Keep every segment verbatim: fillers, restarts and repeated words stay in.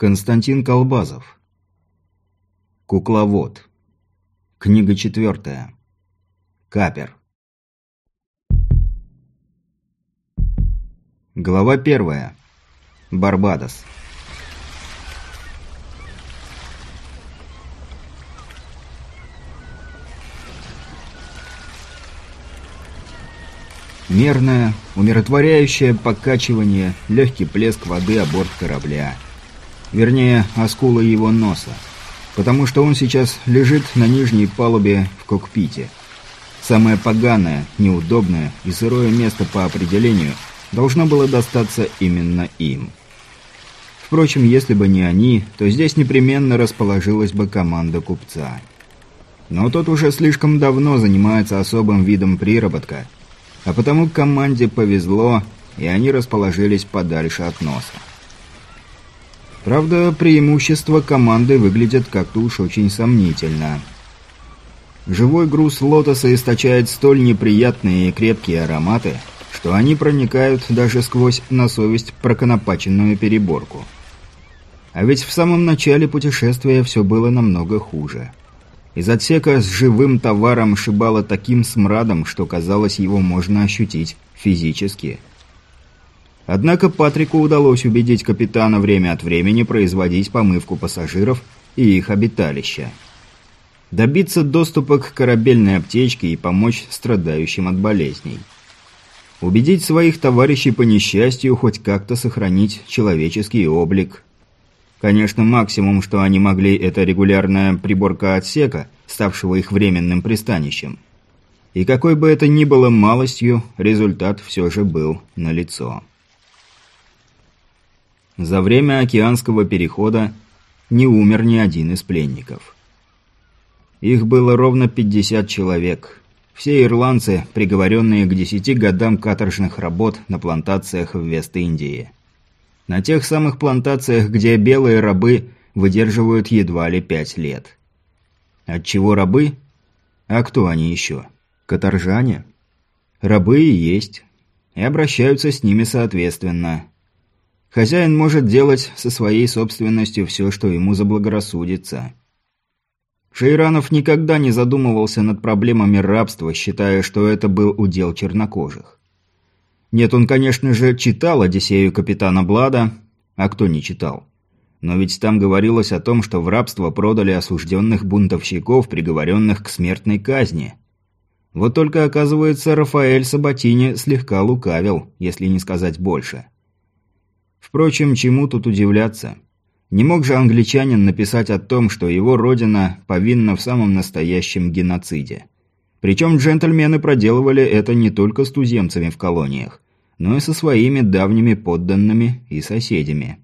Константин Колбазов. Кукловод. Книга четвертая. Капер. Глава первая. Барбадос. Мерное, умиротворяющее покачивание, легкий плеск воды о борт корабля. Вернее, о скулы его носа. Потому что он сейчас лежит на нижней палубе в кокпите. Самое поганое, неудобное и сырое место по определению должно было достаться именно им. Впрочем, если бы не они, то здесь непременно расположилась бы команда купца. Но тот уже слишком давно занимается особым видом приработка, а потому команде повезло, и они расположились подальше от носа. Правда, преимущества команды выглядят как-то уж очень сомнительно. Живой груз лотоса источает столь неприятные и крепкие ароматы, что они проникают даже сквозь на совесть проконопаченную переборку. А ведь в самом начале путешествия все было намного хуже. Из отсека с живым товаром шибало таким смрадом, что казалось, его можно ощутить физически. Однако Патрику удалось убедить капитана время от времени производить помывку пассажиров и их обиталища. Добиться доступа к корабельной аптечке и помочь страдающим от болезней. Убедить своих товарищей по несчастью хоть как-то сохранить человеческий облик. Конечно, максимум, что они могли, это регулярная приборка отсека, ставшего их временным пристанищем. И какой бы это ни было малостью, результат все же был налицо. За время океанского перехода не умер ни один из пленников. Их было ровно пятьдесят человек. Все ирландцы, приговоренные к десяти годам каторжных работ на плантациях в Вест-Индии. На тех самых плантациях, где белые рабы выдерживают едва ли пять лет. Отчего рабы? А кто они еще? Каторжане? Рабы и есть. И обращаются с ними соответственно. Хозяин может делать со своей собственностью все, что ему заблагорассудится. Шейранов никогда не задумывался над проблемами рабства, считая, что это был удел чернокожих. Нет, он, конечно же, читал «Одиссею капитана Блада», а кто не читал? Но ведь там говорилось о том, что в рабство продали осужденных бунтовщиков, приговоренных к смертной казни. Вот только, оказывается, Рафаэль Сабатини слегка лукавил, если не сказать больше. Впрочем, чему тут удивляться? Не мог же англичанин написать о том, что его родина повинна в самом настоящем геноциде. Причем джентльмены проделывали это не только с туземцами в колониях, но и со своими давними подданными и соседями.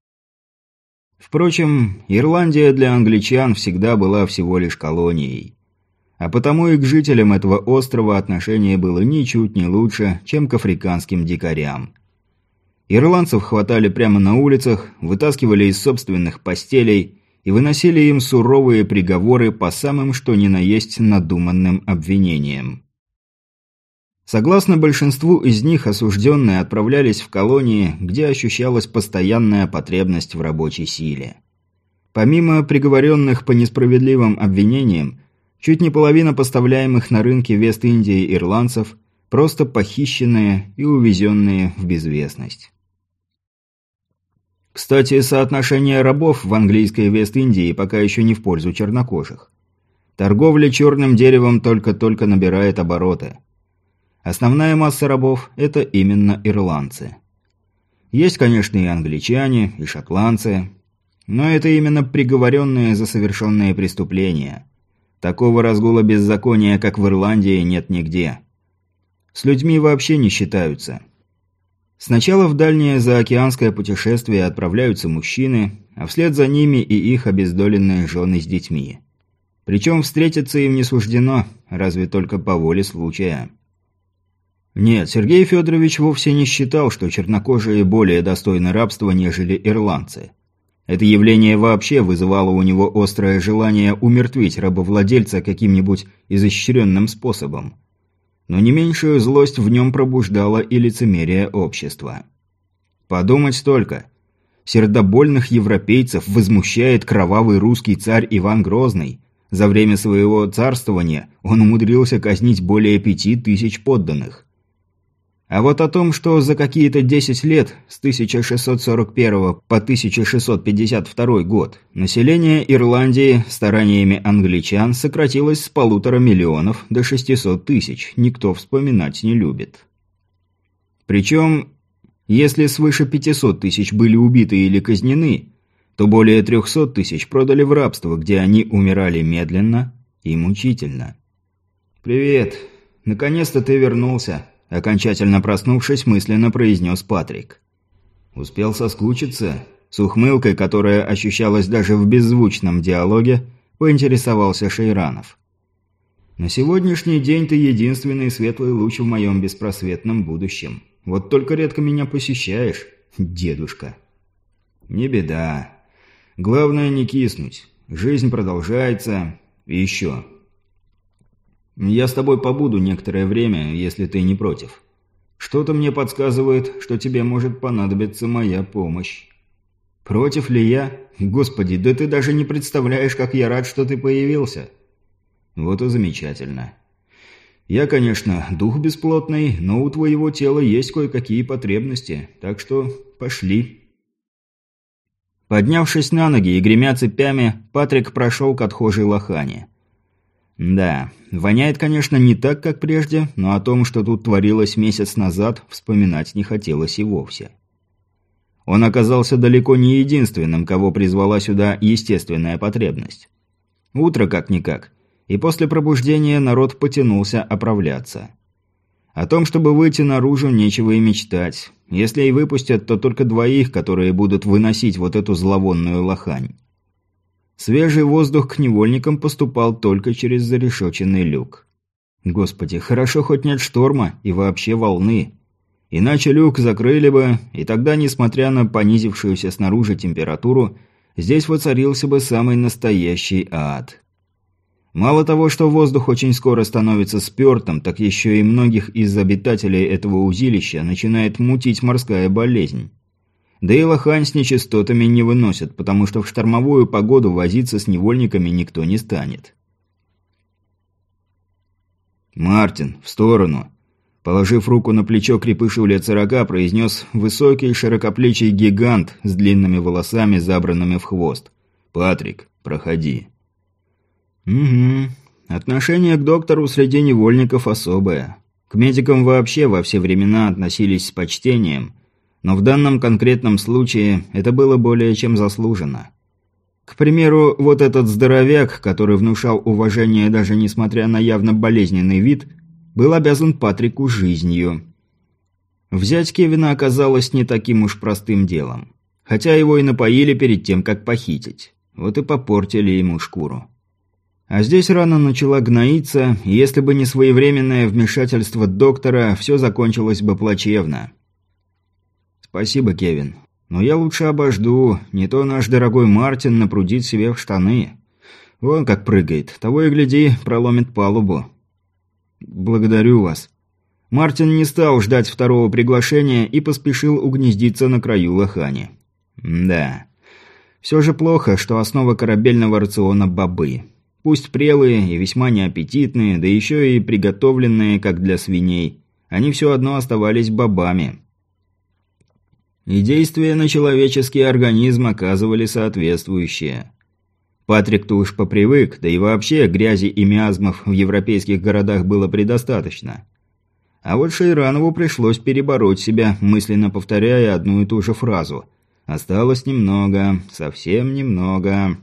Впрочем, Ирландия для англичан всегда была всего лишь колонией. А потому и к жителям этого острова отношение было ничуть не лучше, чем к африканским дикарям. Ирландцев хватали прямо на улицах, вытаскивали из собственных постелей и выносили им суровые приговоры по самым что ни на есть надуманным обвинениям. Согласно большинству из них, осужденные отправлялись в колонии, где ощущалась постоянная потребность в рабочей силе. Помимо приговоренных по несправедливым обвинениям, чуть не половина поставляемых на рынке Вест-Индии ирландцев просто похищенные и увезенные в безвестность. Кстати, соотношение рабов в английской Вест-Индии пока еще не в пользу чернокожих. Торговля черным деревом только-только набирает обороты. Основная масса рабов – это именно ирландцы. Есть, конечно, и англичане, и шотландцы, но это именно приговоренные за совершенные преступления. Такого разгула беззакония, как в Ирландии, нет нигде. С людьми вообще не считаются. Сначала в дальнее заокеанское путешествие отправляются мужчины, а вслед за ними и их обездоленные жены с детьми. Причем встретиться им не суждено, разве только по воле случая. Нет, Сергей Федорович вовсе не считал, что чернокожие более достойны рабства, нежели ирландцы. Это явление вообще вызывало у него острое желание умертвить рабовладельца каким-нибудь изощренным способом. Но не меньшую злость в нем пробуждало и лицемерие общества. Подумать только. Сердобольных европейцев возмущает кровавый русский царь Иван Грозный. За время своего царствования он умудрился казнить более пяти тысяч подданных. А вот о том, что за какие-то десять лет, с тысяча шестьсот сорок первого по тысяча шестьсот пятьдесят второй год, население Ирландии стараниями англичан сократилось с полутора миллионов до шестисот тысяч, никто вспоминать не любит. Причем, если свыше пятисот тысяч были убиты или казнены, то более трехсот тысяч продали в рабство, где они умирали медленно и мучительно. «Привет. Наконец-то ты вернулся», – окончательно проснувшись, мысленно произнес Патрик. «Успел соскучиться?» С ухмылкой, которая ощущалась даже в беззвучном диалоге, поинтересовался Шейранов. «На сегодняшний день ты единственный светлый луч в моем беспросветном будущем. Вот только редко меня посещаешь, дедушка». «Не беда. Главное не киснуть. Жизнь продолжается. И еще. Я с тобой побуду некоторое время, если ты не против. Что-то мне подсказывает, что тебе может понадобиться моя помощь». «Против ли я? Господи, да ты даже не представляешь, как я рад, что ты появился». «Вот и замечательно. Я, конечно, дух бесплотный, но у твоего тела есть кое-какие потребности, так что пошли». Поднявшись на ноги и гремя цепями, Патрик прошел к отхожей лохане. Да, воняет, конечно, не так, как прежде, но о том, что тут творилось месяц назад, вспоминать не хотелось и вовсе. Он оказался далеко не единственным, кого призвала сюда естественная потребность. Утро как-никак, и после пробуждения народ потянулся оправляться. О том, чтобы выйти наружу, нечего и мечтать. Если и выпустят, то только двоих, которые будут выносить вот эту зловонную лохань. Свежий воздух к невольникам поступал только через зарешоченный люк. Господи, хорошо хоть нет шторма и вообще волны. Иначе люк закрыли бы, и тогда, несмотря на понизившуюся снаружи температуру, здесь воцарился бы самый настоящий ад. Мало того, что воздух очень скоро становится спёртым, так еще и многих из обитателей этого узилища начинает мутить морская болезнь. Да и лохань с нечистотами не выносят, потому что в штормовую погоду возиться с невольниками никто не станет. «Мартин, в сторону!» Положив руку на плечо крепышу лет сорока, произнес высокий широкоплечий гигант с длинными волосами, забранными в хвост. «Патрик, проходи». «Угу. Отношение к доктору среди невольников особое. К медикам вообще во все времена относились с почтением, но в данном конкретном случае это было более чем заслуженно. К примеру, вот этот здоровяк, который внушал уважение даже несмотря на явно болезненный вид, был обязан Патрику жизнью. Взять Кевина оказалось не таким уж простым делом. Хотя его и напоили перед тем, как похитить. Вот и попортили ему шкуру. А здесь рана начала гноиться, и если бы не своевременное вмешательство доктора, все закончилось бы плачевно. «Спасибо, Кевин. Но я лучше обожду, не то наш дорогой Мартин напрудит себе в штаны. Вон как прыгает, того и гляди, проломит палубу». «Благодарю вас». Мартин не стал ждать второго приглашения и поспешил угнездиться на краю лохани. Да, все же плохо, что основа корабельного рациона – бобы. Пусть прелые и весьма неаппетитные, да еще и приготовленные, как для свиней, они все одно оставались бобами. И действия на человеческий организм оказывали соответствующие. Патрик-то уж попривык, да и вообще грязи и миазмов в европейских городах было предостаточно. А вот Шейранову пришлось перебороть себя, мысленно повторяя одну и ту же фразу. «Осталось немного, совсем немного».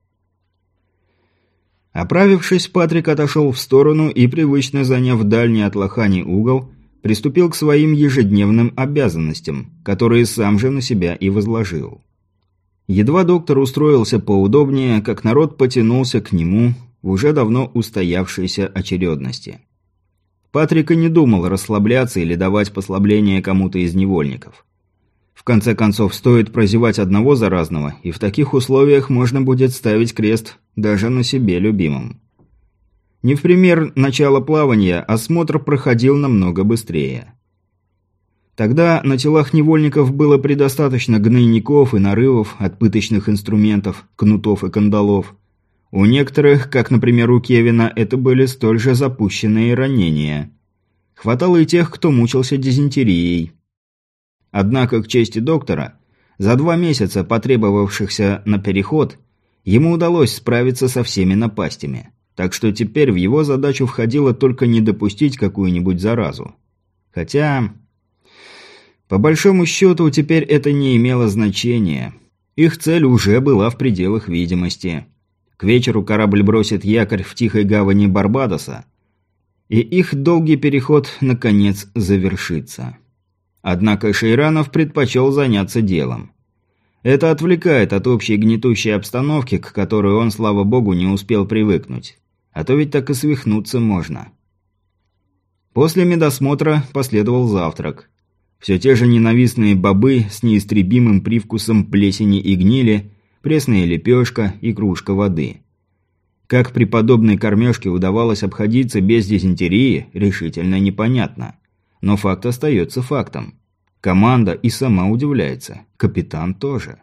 Оправившись, Патрик отошел в сторону и, привычно заняв дальний от лохани угол, приступил к своим ежедневным обязанностям, которые сам же на себя и возложил. Едва доктор устроился поудобнее, как народ потянулся к нему в уже давно устоявшейся очередности. Патрик и не думал расслабляться или давать послабление кому-то из невольников. В конце концов, стоит прозевать одного заразного, и в таких условиях можно будет ставить крест даже на себе любимом. Не в пример начала плавания, осмотр проходил намного быстрее. Тогда на телах невольников было предостаточно гнойников и нарывов от пыточных инструментов, кнутов и кандалов. У некоторых, как, например, у Кевина, это были столь же запущенные ранения. Хватало и тех, кто мучился дизентерией. Однако, к чести доктора, за два месяца, потребовавшихся на переход, ему удалось справиться со всеми напастями. Так что теперь в его задачу входило только не допустить какую-нибудь заразу. Хотя, по большому счету, теперь это не имело значения. Их цель уже была в пределах видимости. К вечеру корабль бросит якорь в тихой гавани Барбадоса, и их долгий переход, наконец, завершится. Однако Шейранов предпочел заняться делом. Это отвлекает от общей гнетущей обстановки, к которой он, слава богу, не успел привыкнуть. А то ведь так и свихнуться можно. После медосмотра последовал завтрак. Все те же ненавистные бобы с неистребимым привкусом плесени и гнили, пресная лепешка и кружка воды. Как при подобной кормежке удавалось обходиться без дизентерии, решительно непонятно. Но факт остается фактом. Команда и сама удивляется. Капитан тоже.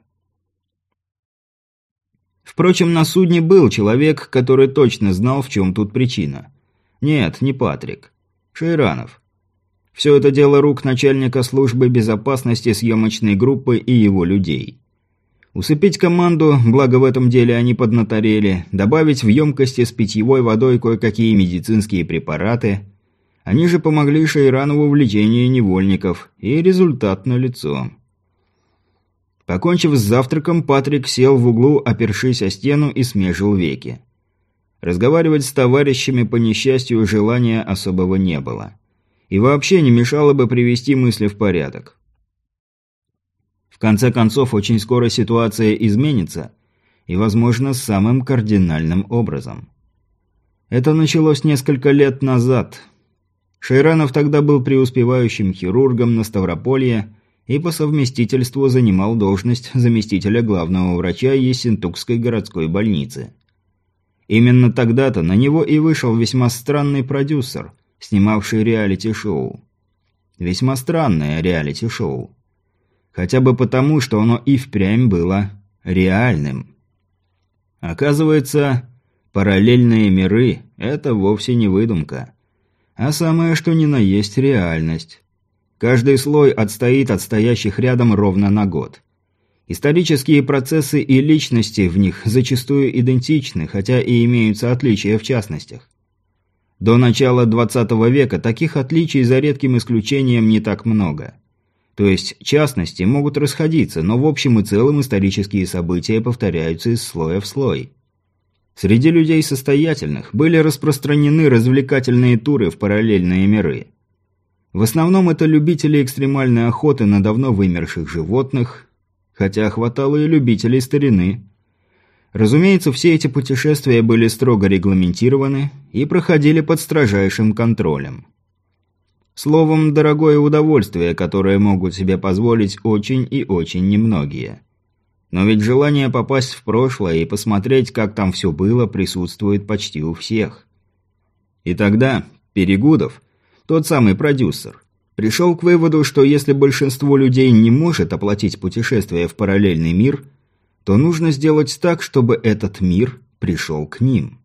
Впрочем, на судне был человек, который точно знал, в чем тут причина. Нет, не Патрик. Шейранов. Все это дело рук начальника службы безопасности съемочной группы и его людей. Усыпить команду, благо в этом деле они поднаторели, добавить в емкости с питьевой водой кое-какие медицинские препараты. Они же помогли Шейранову в лечении невольников, и результат налицо. Покончив с завтраком, Патрик сел в углу, опершись о стену, и смежил веки. Разговаривать с товарищами по несчастью желания особого не было. И вообще не мешало бы привести мысли в порядок. В конце концов, очень скоро ситуация изменится, и, возможно, самым кардинальным образом. Это началось несколько лет назад. Шейранов тогда был преуспевающим хирургом на Ставрополье и по совместительству занимал должность заместителя главного врача Ессентукской городской больницы. Именно тогда-то на него и вышел весьма странный продюсер, снимавший реалити-шоу. Весьма странное реалити-шоу. Хотя бы потому, что оно и впрямь было реальным. Оказывается, параллельные миры – это вовсе не выдумка. А самое что ни на есть реальность. Каждый слой отстоит от стоящих рядом ровно на год. Исторические процессы и личности в них зачастую идентичны, хотя и имеются отличия в частностях. До начала двадцатого века таких отличий за редким исключением не так много. То есть частности могут расходиться, но в общем и целом исторические события повторяются из слоя в слой. Среди людей состоятельных были распространены развлекательные туры в параллельные миры. В основном это любители экстремальной охоты на давно вымерших животных, хотя хватало и любителей старины. Разумеется, все эти путешествия были строго регламентированы и проходили под строжайшим контролем. Словом, дорогое удовольствие, которое могут себе позволить очень и очень немногие. Но ведь желание попасть в прошлое и посмотреть, как там все было, присутствует почти у всех. И тогда Перегудов, тот самый продюсер, пришел к выводу, что если большинство людей не может оплатить путешествие в параллельный мир, то нужно сделать так, чтобы этот мир пришел к ним.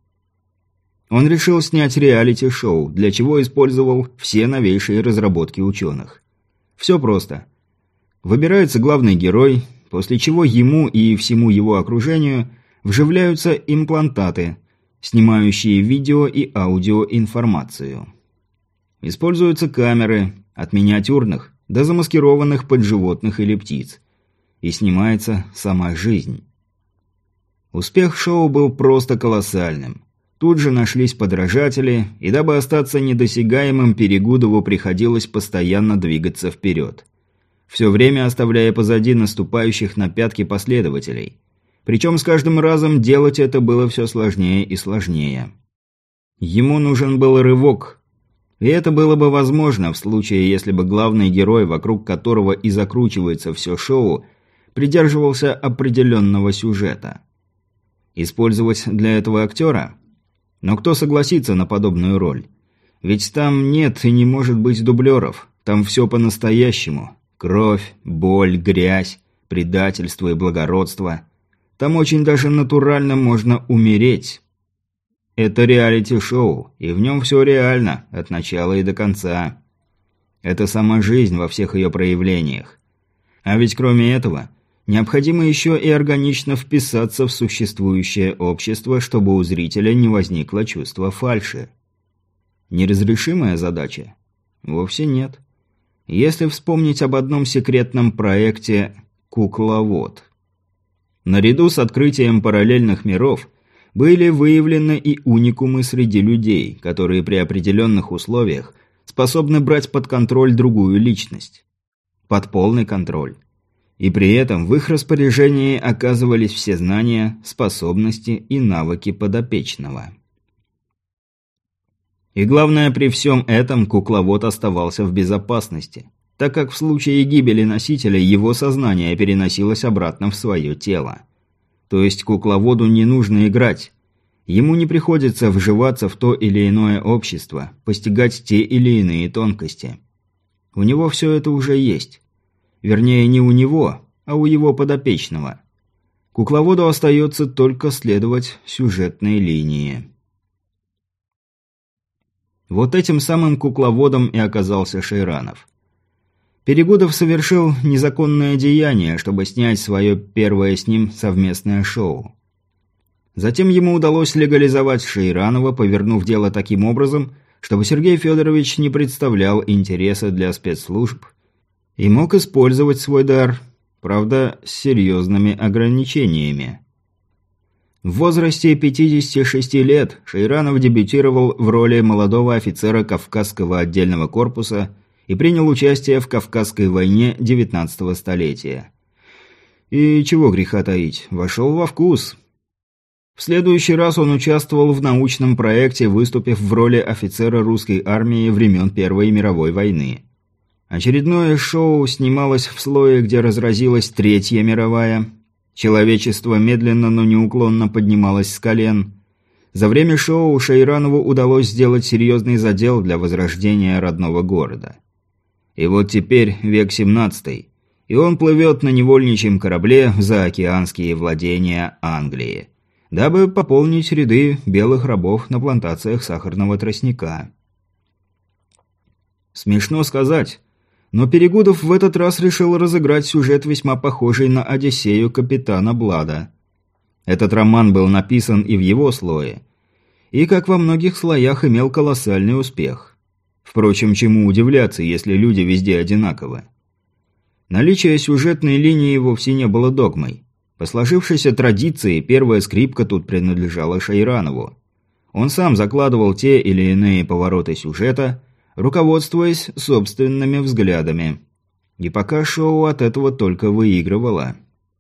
Он решил снять реалити-шоу, для чего использовал все новейшие разработки ученых. Все просто. Выбирается главный герой, после чего ему и всему его окружению вживляются имплантаты, снимающие видео и аудиоинформацию. Используются камеры, от миниатюрных до замаскированных под животных или птиц. И снимается сама жизнь. Успех шоу был просто колоссальным. Тут же нашлись подражатели, и дабы остаться недосягаемым, Перегудову приходилось постоянно двигаться вперед. Все время оставляя позади наступающих на пятки последователей. Причем с каждым разом делать это было все сложнее и сложнее. Ему нужен был рывок. И это было бы возможно в случае, если бы главный герой, вокруг которого и закручивается все шоу, придерживался определенного сюжета. Использовать для этого актера? Но кто согласится на подобную роль? Ведь там нет и не может быть дублеров. Там все по-настоящему. Кровь, боль, грязь, предательство и благородство. Там очень даже натурально можно умереть. Это реалити-шоу, и в нем все реально, от начала и до конца. Это сама жизнь во всех ее проявлениях. А ведь кроме этого, необходимо еще и органично вписаться в существующее общество, чтобы у зрителя не возникло чувства фальши. Неразрешимая задача? Вовсе нет. Если вспомнить об одном секретном проекте «Кукловод». Наряду с открытием параллельных миров были выявлены и уникумы среди людей, которые при определенных условиях способны брать под контроль другую личность. Под полный контроль. И при этом в их распоряжении оказывались все знания, способности и навыки подопечного. И главное, при всем этом кукловод оставался в безопасности, так как в случае гибели носителя его сознание переносилось обратно в свое тело. То есть кукловоду не нужно играть. Ему не приходится вживаться в то или иное общество, постигать те или иные тонкости. У него все это уже есть. Вернее, не у него, а у его подопечного. Кукловоду остается только следовать сюжетной линии. Вот этим самым кукловодом и оказался Шейранов. Перегудов совершил незаконное деяние, чтобы снять свое первое с ним совместное шоу. Затем ему удалось легализовать Шейранова, повернув дело таким образом, чтобы Сергей Федорович не представлял интереса для спецслужб и мог использовать свой дар, правда, с серьезными ограничениями. В возрасте пятидесяти шести лет Шейранов дебютировал в роли молодого офицера Кавказского отдельного корпуса и принял участие в Кавказской войне девятнадцатого столетия. И чего греха таить, вошел во вкус. В следующий раз он участвовал в научном проекте, выступив в роли офицера русской армии времен Первой мировой войны. Очередное шоу снималось в слое, где разразилась Третья мировая. Человечество медленно, но неуклонно поднималось с колен. За время шоу Шейранову удалось сделать серьезный задел для возрождения родного города. И вот теперь век семнадцатый, и он плывет на невольничьем корабле в заокеанские владения Англии, дабы пополнить ряды белых рабов на плантациях сахарного тростника. Смешно сказать, но Перегудов в этот раз решил разыграть сюжет, весьма похожий на «Одиссею» капитана Блада. Этот роман был написан и в его слое, и, как во многих слоях, имел колоссальный успех. Впрочем, чему удивляться, если люди везде одинаковы? Наличие сюжетной линии вовсе не было догмой. По сложившейся традиции, первая скрипка тут принадлежала Шейранову. Он сам закладывал те или иные повороты сюжета, руководствуясь собственными взглядами. И пока шоу от этого только выигрывало.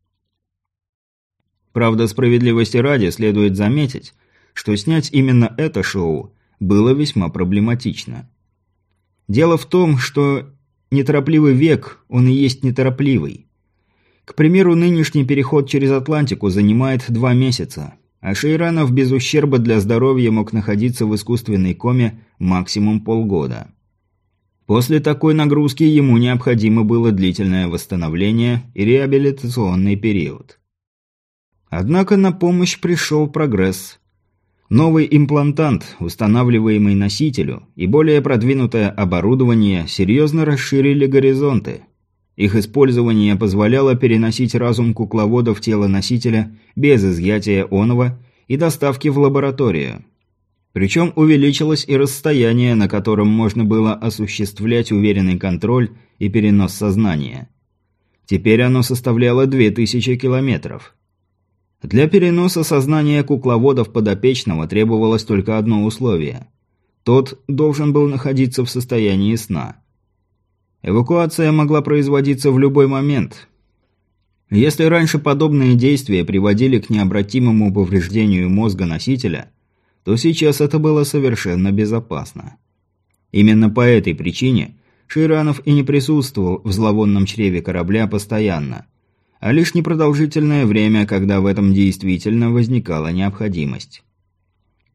Правда, справедливости ради следует заметить, что снять именно это шоу было весьма проблематично. Дело в том, что неторопливый век, он и есть неторопливый. К примеру, нынешний переход через Атлантику занимает два месяца, а Шейранов без ущерба для здоровья мог находиться в искусственной коме максимум полгода. После такой нагрузки ему необходимо было длительное восстановление и реабилитационный период. Однако на помощь пришел прогресс. Новый имплантант, устанавливаемый носителю, и более продвинутое оборудование серьезно расширили горизонты. Их использование позволяло переносить разум кукловода в тело носителя без изъятия оного и доставки в лабораторию. Причем увеличилось и расстояние, на котором можно было осуществлять уверенный контроль и перенос сознания. Теперь оно составляло две тысячи километров. Для переноса сознания кукловодов подопечного требовалось только одно условие. Тот должен был находиться в состоянии сна. Эвакуация могла производиться в любой момент. Если раньше подобные действия приводили к необратимому повреждению мозга носителя, то сейчас это было совершенно безопасно. Именно по этой причине Шейранов и не присутствовал в зловонном чреве корабля постоянно, а лишь непродолжительное время, когда в этом действительно возникала необходимость.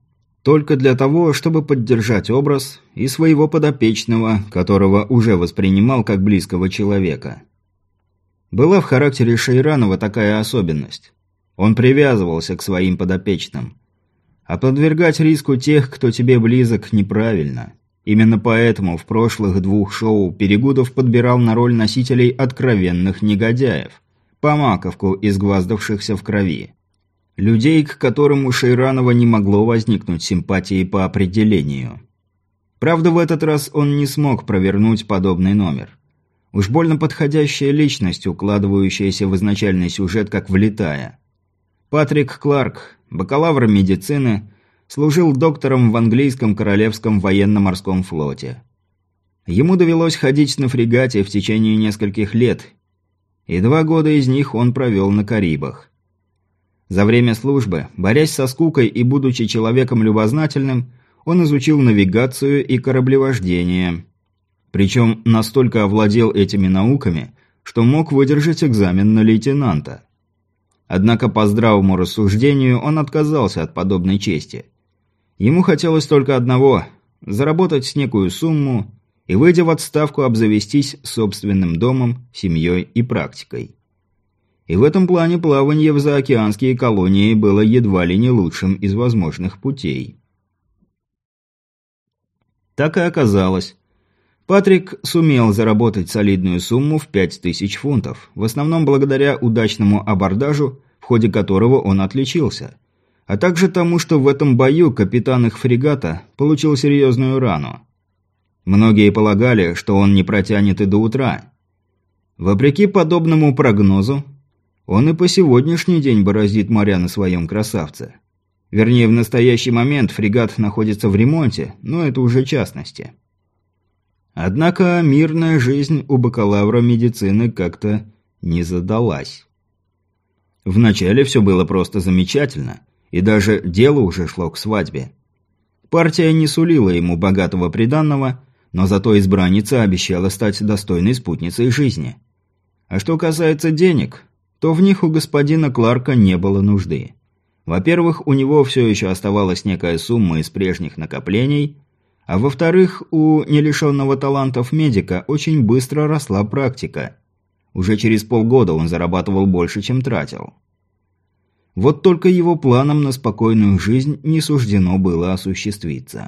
Только для того, чтобы поддержать образ и своего подопечного, которого уже воспринимал как близкого человека. Была в характере Шейранова такая особенность. Он привязывался к своим подопечным. А подвергать риску тех, кто тебе близок, неправильно. Именно поэтому в прошлых двух шоу Перегудов подбирал на роль носителей откровенных негодяев, по маковку изгваздавшихся в крови. Людей, к которым у Шейранова не могло возникнуть симпатии по определению. Правда, в этот раз он не смог провернуть подобный номер. Уж больно подходящая личность, укладывающаяся в изначальный сюжет как влитая. Патрик Кларк, бакалавр медицины, служил доктором в английском Королевском военно-морском флоте. Ему довелось ходить на фрегате в течение нескольких лет, и два года из них он провел на Карибах. За время службы, борясь со скукой и будучи человеком любознательным, он изучил навигацию и кораблевождение. Причем настолько овладел этими науками, что мог выдержать экзамен на лейтенанта. Однако по здравому рассуждению он отказался от подобной чести. Ему хотелось только одного – заработать некую сумму и, выйдя в отставку, обзавестись собственным домом, семьей и практикой. И в этом плане плавание в заокеанские колонии было едва ли не лучшим из возможных путей. Так и оказалось. Патрик сумел заработать солидную сумму в пять тысяч фунтов, в основном благодаря удачному абордажу, в ходе которого он отличился, а также тому, что в этом бою капитан их фрегата получил серьезную рану. Многие полагали, что он не протянет и до утра. Вопреки подобному прогнозу, он и по сегодняшний день бороздит моря на своем красавце. Вернее, в настоящий момент фрегат находится в ремонте, но это уже частности. Однако мирная жизнь у бакалавра медицины как-то не задалась. Вначале все было просто замечательно, и даже дело уже шло к свадьбе. Партия не сулила ему богатого приданного, но зато избранница обещала стать достойной спутницей жизни. А что касается денег, то в них у господина Кларка не было нужды. Во-первых, у него все еще оставалась некая сумма из прежних накоплений, а во-вторых, у нелишенного талантов медика очень быстро росла практика. Уже через полгода он зарабатывал больше, чем тратил. Вот только его планам на спокойную жизнь не суждено было осуществиться.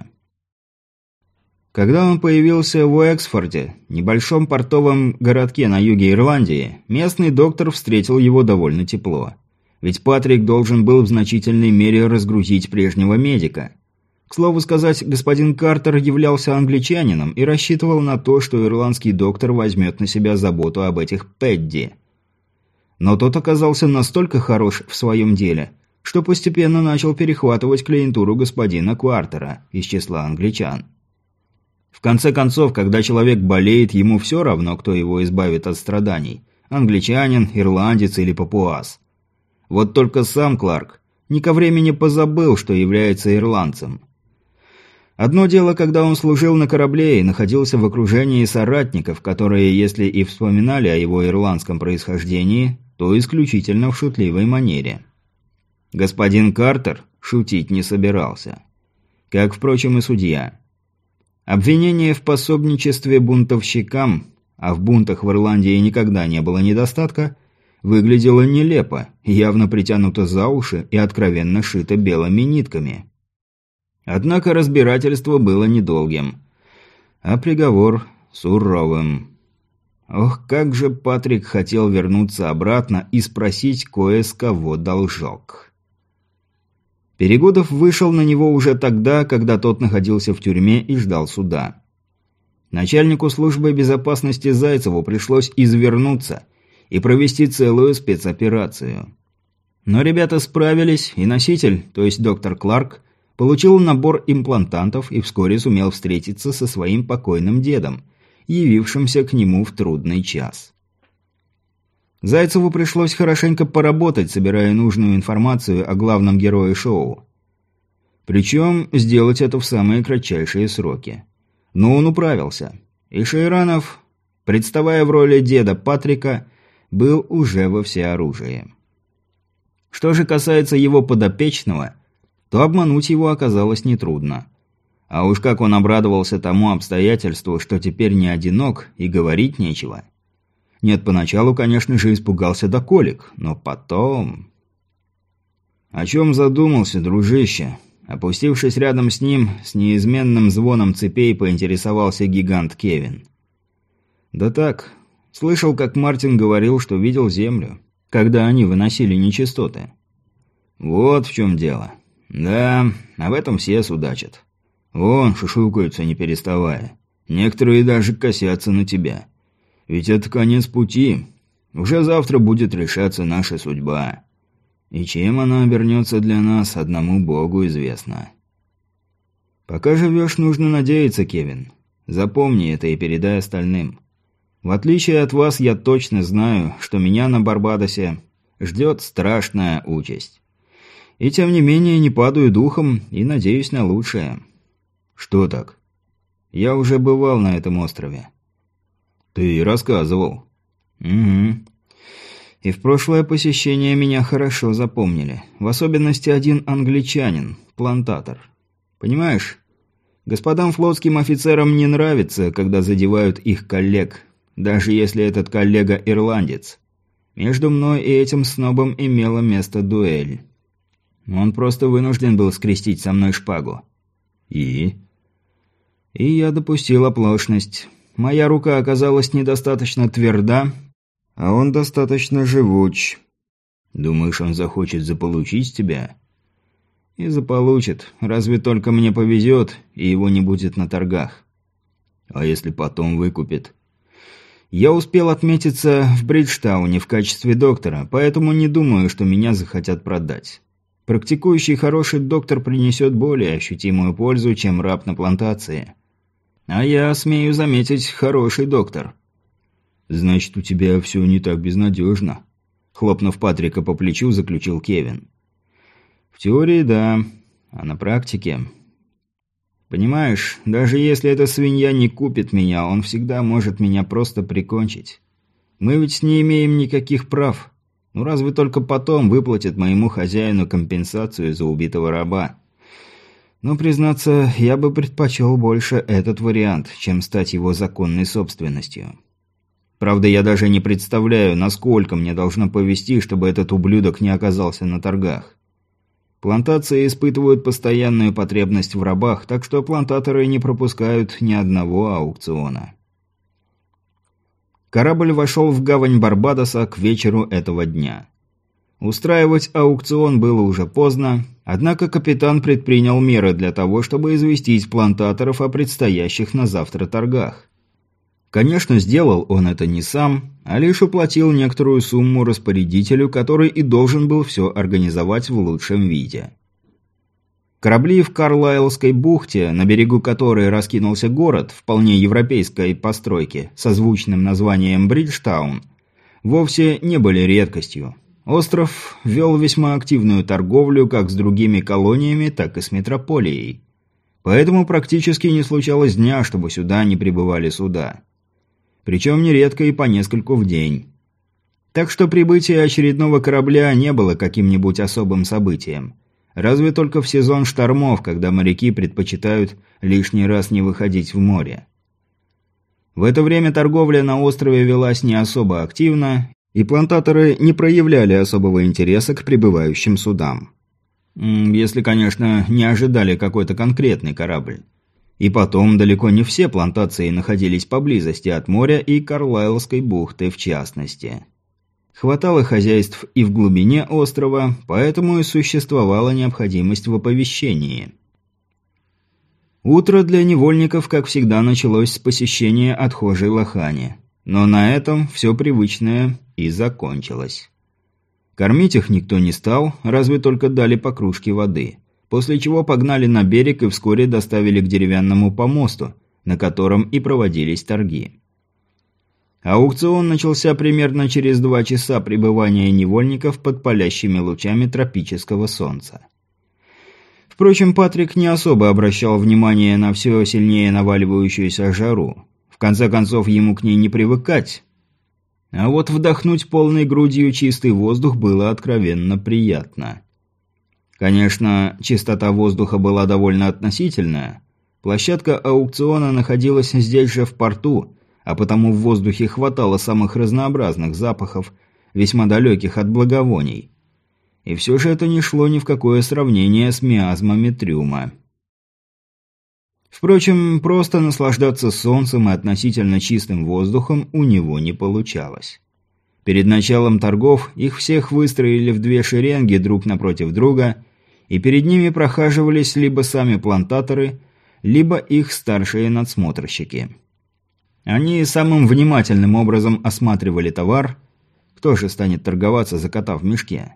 Когда он появился в Уэксфорде, небольшом портовом городке на юге Ирландии, местный доктор встретил его довольно тепло. Ведь Патрик должен был в значительной мере разгрузить прежнего медика. К слову сказать, господин Картер являлся англичанином и рассчитывал на то, что ирландский доктор возьмет на себя заботу об этих Пэдди. Но тот оказался настолько хорош в своем деле, что постепенно начал перехватывать клиентуру господина Картера из числа англичан. В конце концов, когда человек болеет, ему все равно, кто его избавит от страданий – англичанин, ирландец или папуас. Вот только сам Кларк не ко времени позабыл, что является ирландцем. Одно дело, когда он служил на корабле и находился в окружении соратников, которые, если и вспоминали о его ирландском происхождении, то исключительно в шутливой манере. Господин Картер шутить не собирался. Как, впрочем, и судья. Обвинение в пособничестве бунтовщикам, а в бунтах в Ирландии никогда не было недостатка, выглядело нелепо, явно притянуто за уши и откровенно шито белыми нитками. Однако разбирательство было недолгим, а приговор суровым. Ох, как же Патрик хотел вернуться обратно и спросить кое с кого должок. Перегудов вышел на него уже тогда, когда тот находился в тюрьме и ждал суда. Начальнику службы безопасности Зайцеву пришлось извернуться и провести целую спецоперацию. Но ребята справились, и носитель, то есть доктор Кларк, получил набор имплантантов и вскоре сумел встретиться со своим покойным дедом, явившимся к нему в трудный час. Зайцеву пришлось хорошенько поработать, собирая нужную информацию о главном герое шоу. Причем сделать это в самые кратчайшие сроки. Но он управился, и Шейранов, представая в роли деда Патрика, был уже во всеоружии. Что же касается его подопечного, то обмануть его оказалось нетрудно. А уж как он обрадовался тому обстоятельству, что теперь не одинок и говорить нечего. Нет, поначалу, конечно же, испугался до колик, но потом... «О чем задумался, дружище?» Опустившись рядом с ним, с неизменным звоном цепей поинтересовался гигант Кевин. «Да так, слышал, как Мартин говорил, что видел Землю, когда они выносили нечистоты». «Вот в чем дело. Да, об этом все судачат. Вон, шушукаются не переставая. Некоторые даже косятся на тебя. Ведь это конец пути. Уже завтра будет решаться наша судьба. И чем она обернется для нас, одному Богу известно. Пока живешь, нужно надеяться, Кевин. Запомни это и передай остальным. В отличие от вас, я точно знаю, что меня на Барбадосе ждет страшная участь. И тем не менее не падаю духом и надеюсь на лучшее». «Что так?» «Я уже бывал на этом острове». «Ты рассказывал». «Угу. И в прошлое посещение меня хорошо запомнили. В особенности один англичанин, плантатор. Понимаешь, господам флотским офицерам не нравится, когда задевают их коллег, даже если этот коллега ирландец. Между мной и этим снобом имела место дуэль. Он просто вынужден был скрестить со мной шпагу. И? И я допустил оплошность. Моя рука оказалась недостаточно тверда, а он достаточно живуч. Думаешь, он захочет заполучить тебя? И заполучит, разве только мне повезет, и его не будет на торгах. А если потом выкупит? Я успел отметиться в Бриджтауне в качестве доктора, поэтому не думаю, что меня захотят продать. Практикующий хороший доктор принесет более ощутимую пользу, чем раб на плантации. А я, смею заметить, хороший доктор. «Значит, у тебя все не так безнадежно», — хлопнув Патрика по плечу, заключил Кевин. «В теории, да, а на практике...» «Понимаешь, даже если эта свинья не купит меня, он всегда может меня просто прикончить. Мы ведь не имеем никаких прав. Ну разве только потом выплатит моему хозяину компенсацию за убитого раба. Но, признаться, я бы предпочел больше этот вариант, чем стать его законной собственностью». Правда, я даже не представляю, насколько мне должно повезти, чтобы этот ублюдок не оказался на торгах. Плантации испытывают постоянную потребность в рабах, так что плантаторы не пропускают ни одного аукциона. Корабль вошел в гавань Барбадоса к вечеру этого дня. Устраивать аукцион было уже поздно, однако капитан предпринял меры для того, чтобы известить плантаторов о предстоящих на завтра торгах. Конечно, сделал он это не сам, а лишь уплатил некоторую сумму распорядителю, который и должен был все организовать в лучшем виде. Корабли в Карлайлской бухте, на берегу которой раскинулся город, вполне европейской постройки, со звучным названием Бриджтаун, вовсе не были редкостью. Остров вел весьма активную торговлю как с другими колониями, так и с метрополией. Поэтому практически не случалось дня, чтобы сюда не прибывали суда. Причем нередко и по нескольку в день. Так что прибытие очередного корабля не было каким-нибудь особым событием. Разве только в сезон штормов, когда моряки предпочитают лишний раз не выходить в море. В это время торговля на острове велась не особо активно, и плантаторы не проявляли особого интереса к прибывающим судам. Если, конечно, не ожидали какой-то конкретный корабль. И потом, далеко не все плантации находились поблизости от моря и Карлайлской бухты в частности. Хватало хозяйств и в глубине острова, поэтому и существовала необходимость в оповещении. Утро для невольников, как всегда, началось с посещения отхожей лохани. Но на этом все привычное и закончилось. Кормить их никто не стал, разве только дали по кружке воды. После чего погнали на берег и вскоре доставили к деревянному помосту, на котором и проводились торги. Аукцион начался примерно через два часа пребывания невольников под палящими лучами тропического солнца. Впрочем, Патрик не особо обращал внимание на все сильнее наваливающуюся жару. В конце концов, ему к ней не привыкать. А вот вдохнуть полной грудью чистый воздух было откровенно приятно. Конечно, чистота воздуха была довольно относительная. Площадка аукциона находилась здесь же в порту, а потому в воздухе хватало самых разнообразных запахов, весьма далеких от благовоний. И все же это не шло ни в какое сравнение с миазмами трюма. Впрочем, просто наслаждаться солнцем и относительно чистым воздухом у него не получалось. Перед началом торгов их всех выстроили в две шеренги друг напротив друга, и перед ними прохаживались либо сами плантаторы, либо их старшие надсмотрщики. Они самым внимательным образом осматривали товар. Кто же станет торговаться за кота в мешке?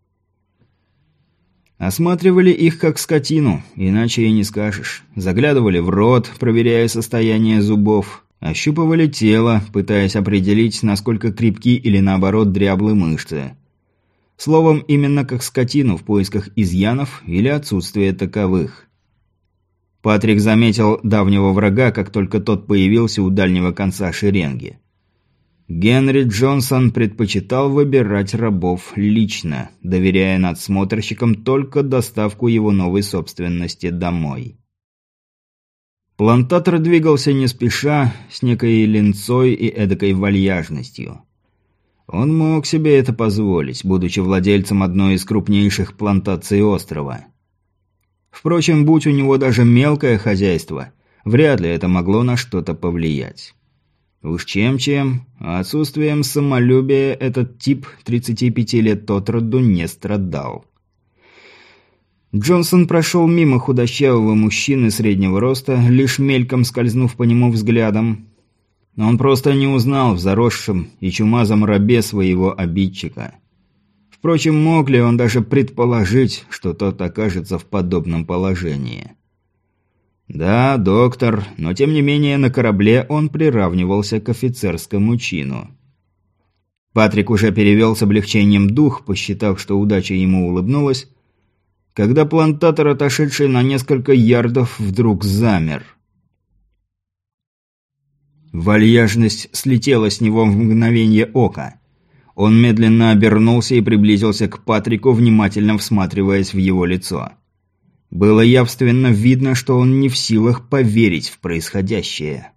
Осматривали их как скотину, иначе и не скажешь. Заглядывали в рот, проверяя состояние зубов. Ощупывали тело, пытаясь определить, насколько крепки или наоборот дряблы мышцы. Словом, именно как скотину в поисках изъянов или отсутствия таковых. Патрик заметил давнего врага, как только тот появился у дальнего конца шеренги. Генри Джонсон предпочитал выбирать рабов лично, доверяя надсмотрщикам только доставку его новой собственности домой. Плантатор двигался не спеша, с некой ленцой и эдакой вальяжностью. Он мог себе это позволить, будучи владельцем одной из крупнейших плантаций острова. Впрочем, будь у него даже мелкое хозяйство, вряд ли это могло на что-то повлиять. Уж чем-чем, а отсутствием самолюбия этот тип тридцати пяти лет от роду не страдал. Джонсон прошел мимо худощавого мужчины среднего роста, лишь мельком скользнув по нему взглядом. Он просто не узнал в заросшем и чумазом рабе своего обидчика. Впрочем, мог ли он даже предположить, что тот окажется в подобном положении? Да, доктор, но тем не менее на корабле он приравнивался к офицерскому чину. Патрик уже перевел с облегчением дух, посчитав, что удача ему улыбнулась, когда плантатор, отошедший на несколько ярдов, вдруг замер. Вальяжность слетела с него в мгновение ока. Он медленно обернулся и приблизился к Патрику, внимательно всматриваясь в его лицо. Было явственно видно, что он не в силах поверить в происходящее.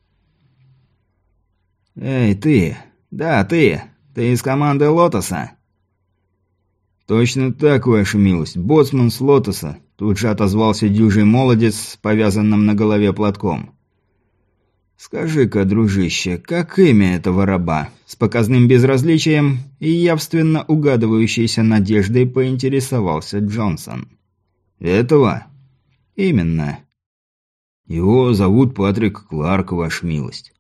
«Эй, ты! Да, ты! Ты из команды Лотоса?» «Точно так, ваша милость. Боцман с Лотоса», – тут же отозвался дюжий молодец с повязанным на голове платком. «Скажи-ка, дружище, как имя этого раба?» С показным безразличием и явственно угадывающейся надеждой поинтересовался Джонсон. «Этого?» «Именно». «Его зовут Патрик Кларк, ваша милость».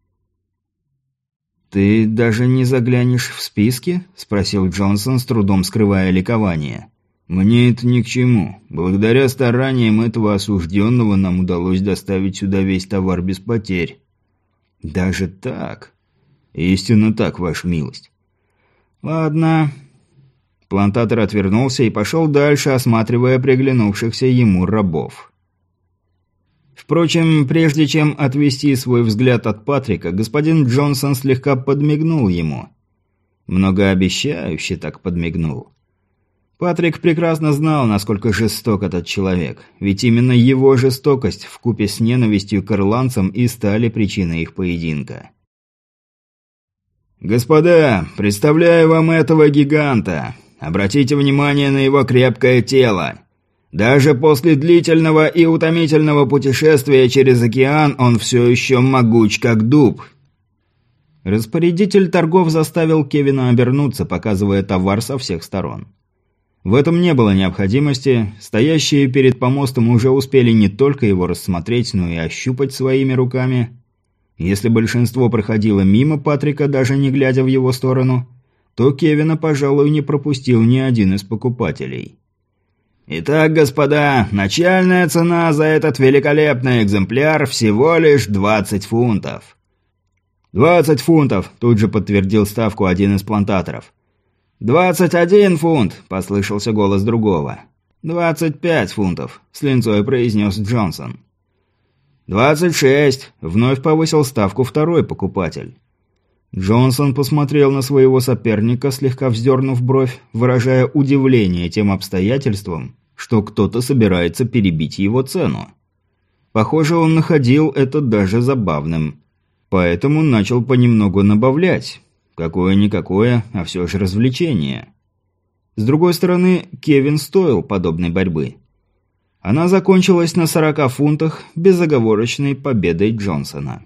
«Ты даже не заглянешь в списки?» – спросил Джонсон, с трудом скрывая ликование. «Мне это ни к чему. Благодаря стараниям этого осужденного нам удалось доставить сюда весь товар без потерь». «Даже так?» «Истинно так, ваша милость». «Ладно». Плантатор отвернулся и пошел дальше, осматривая приглянувшихся ему рабов. Впрочем, прежде чем отвести свой взгляд от Патрика, господин Джонсон слегка подмигнул ему. Многообещающе так подмигнул. Патрик прекрасно знал, насколько жесток этот человек, ведь именно его жестокость вкупе с ненавистью к ирландцам и стали причиной их поединка. «Господа, представляю вам этого гиганта. Обратите внимание на его крепкое тело. Даже после длительного и утомительного путешествия через океан он все еще могуч, как дуб». Распорядитель торгов заставил Кевина обернуться, показывая товар со всех сторон. В этом не было необходимости, стоящие перед помостом уже успели не только его рассмотреть, но и ощупать своими руками. Если большинство проходило мимо Патрика, даже не глядя в его сторону, то Кевина, пожалуй, не пропустил ни один из покупателей. «Итак, господа, начальная цена за этот великолепный экземпляр всего лишь двадцать фунтов». «Двадцать фунтов», – тут же подтвердил ставку один из плантаторов. «Двадцать один фунт», – послышался голос другого. «Двадцать пять фунтов», – с линцой произнес Джонсон. «Двадцать шесть», – вновь повысил ставку второй покупатель. Джонсон посмотрел на своего соперника, слегка вздернув бровь, выражая удивление тем обстоятельствам, что кто-то собирается перебить его цену. Похоже, он находил это даже забавным. Поэтому начал понемногу набавлять. Какое-никакое, а все же развлечение. С другой стороны, Кевин стоил подобной борьбы. Она закончилась на сорока фунтах безоговорочной победой Джонсона.